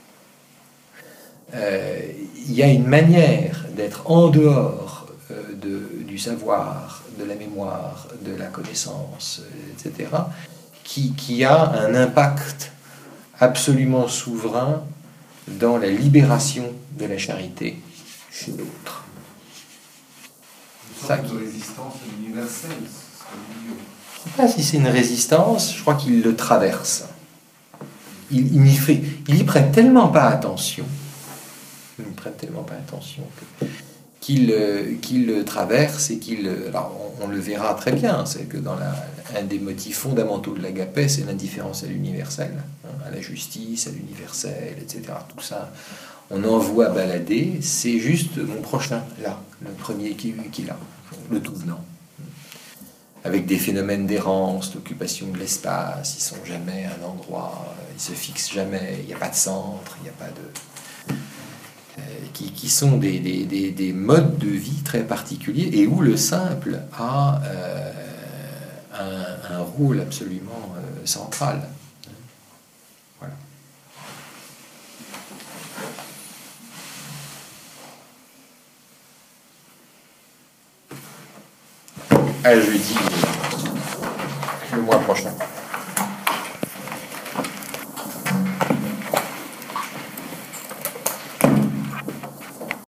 Il y a une manière d'être en dehors du savoir, de la mémoire, de la connaissance, etc., qui a un impact absolument souverain dans la libération de la charité chez l'autre. Une sorte de résistance universelle. Je ne sais pas si c'est une résistance, je crois qu'il le traverse. Il y prête tellement pas attention. Qu'il le traverse et qu'il... Alors, on le verra très bien, c'est que dans un des motifs fondamentaux de l'agapé, c'est l'indifférence à l'universel, hein, à la justice, à l'universel, etc. Tout ça, on envoie balader, c'est juste mon prochain, là, le premier qui l'a, le tout venant. Avec des phénomènes d'errance, d'occupation de l'espace, ils sont jamais à un endroit, ils se fixent jamais, il n'y a pas de centre, il n'y a pas de... qui sont des modes de vie très particuliers et où le simple a un rôle absolument central. Voilà. À jeudi, le mois prochain.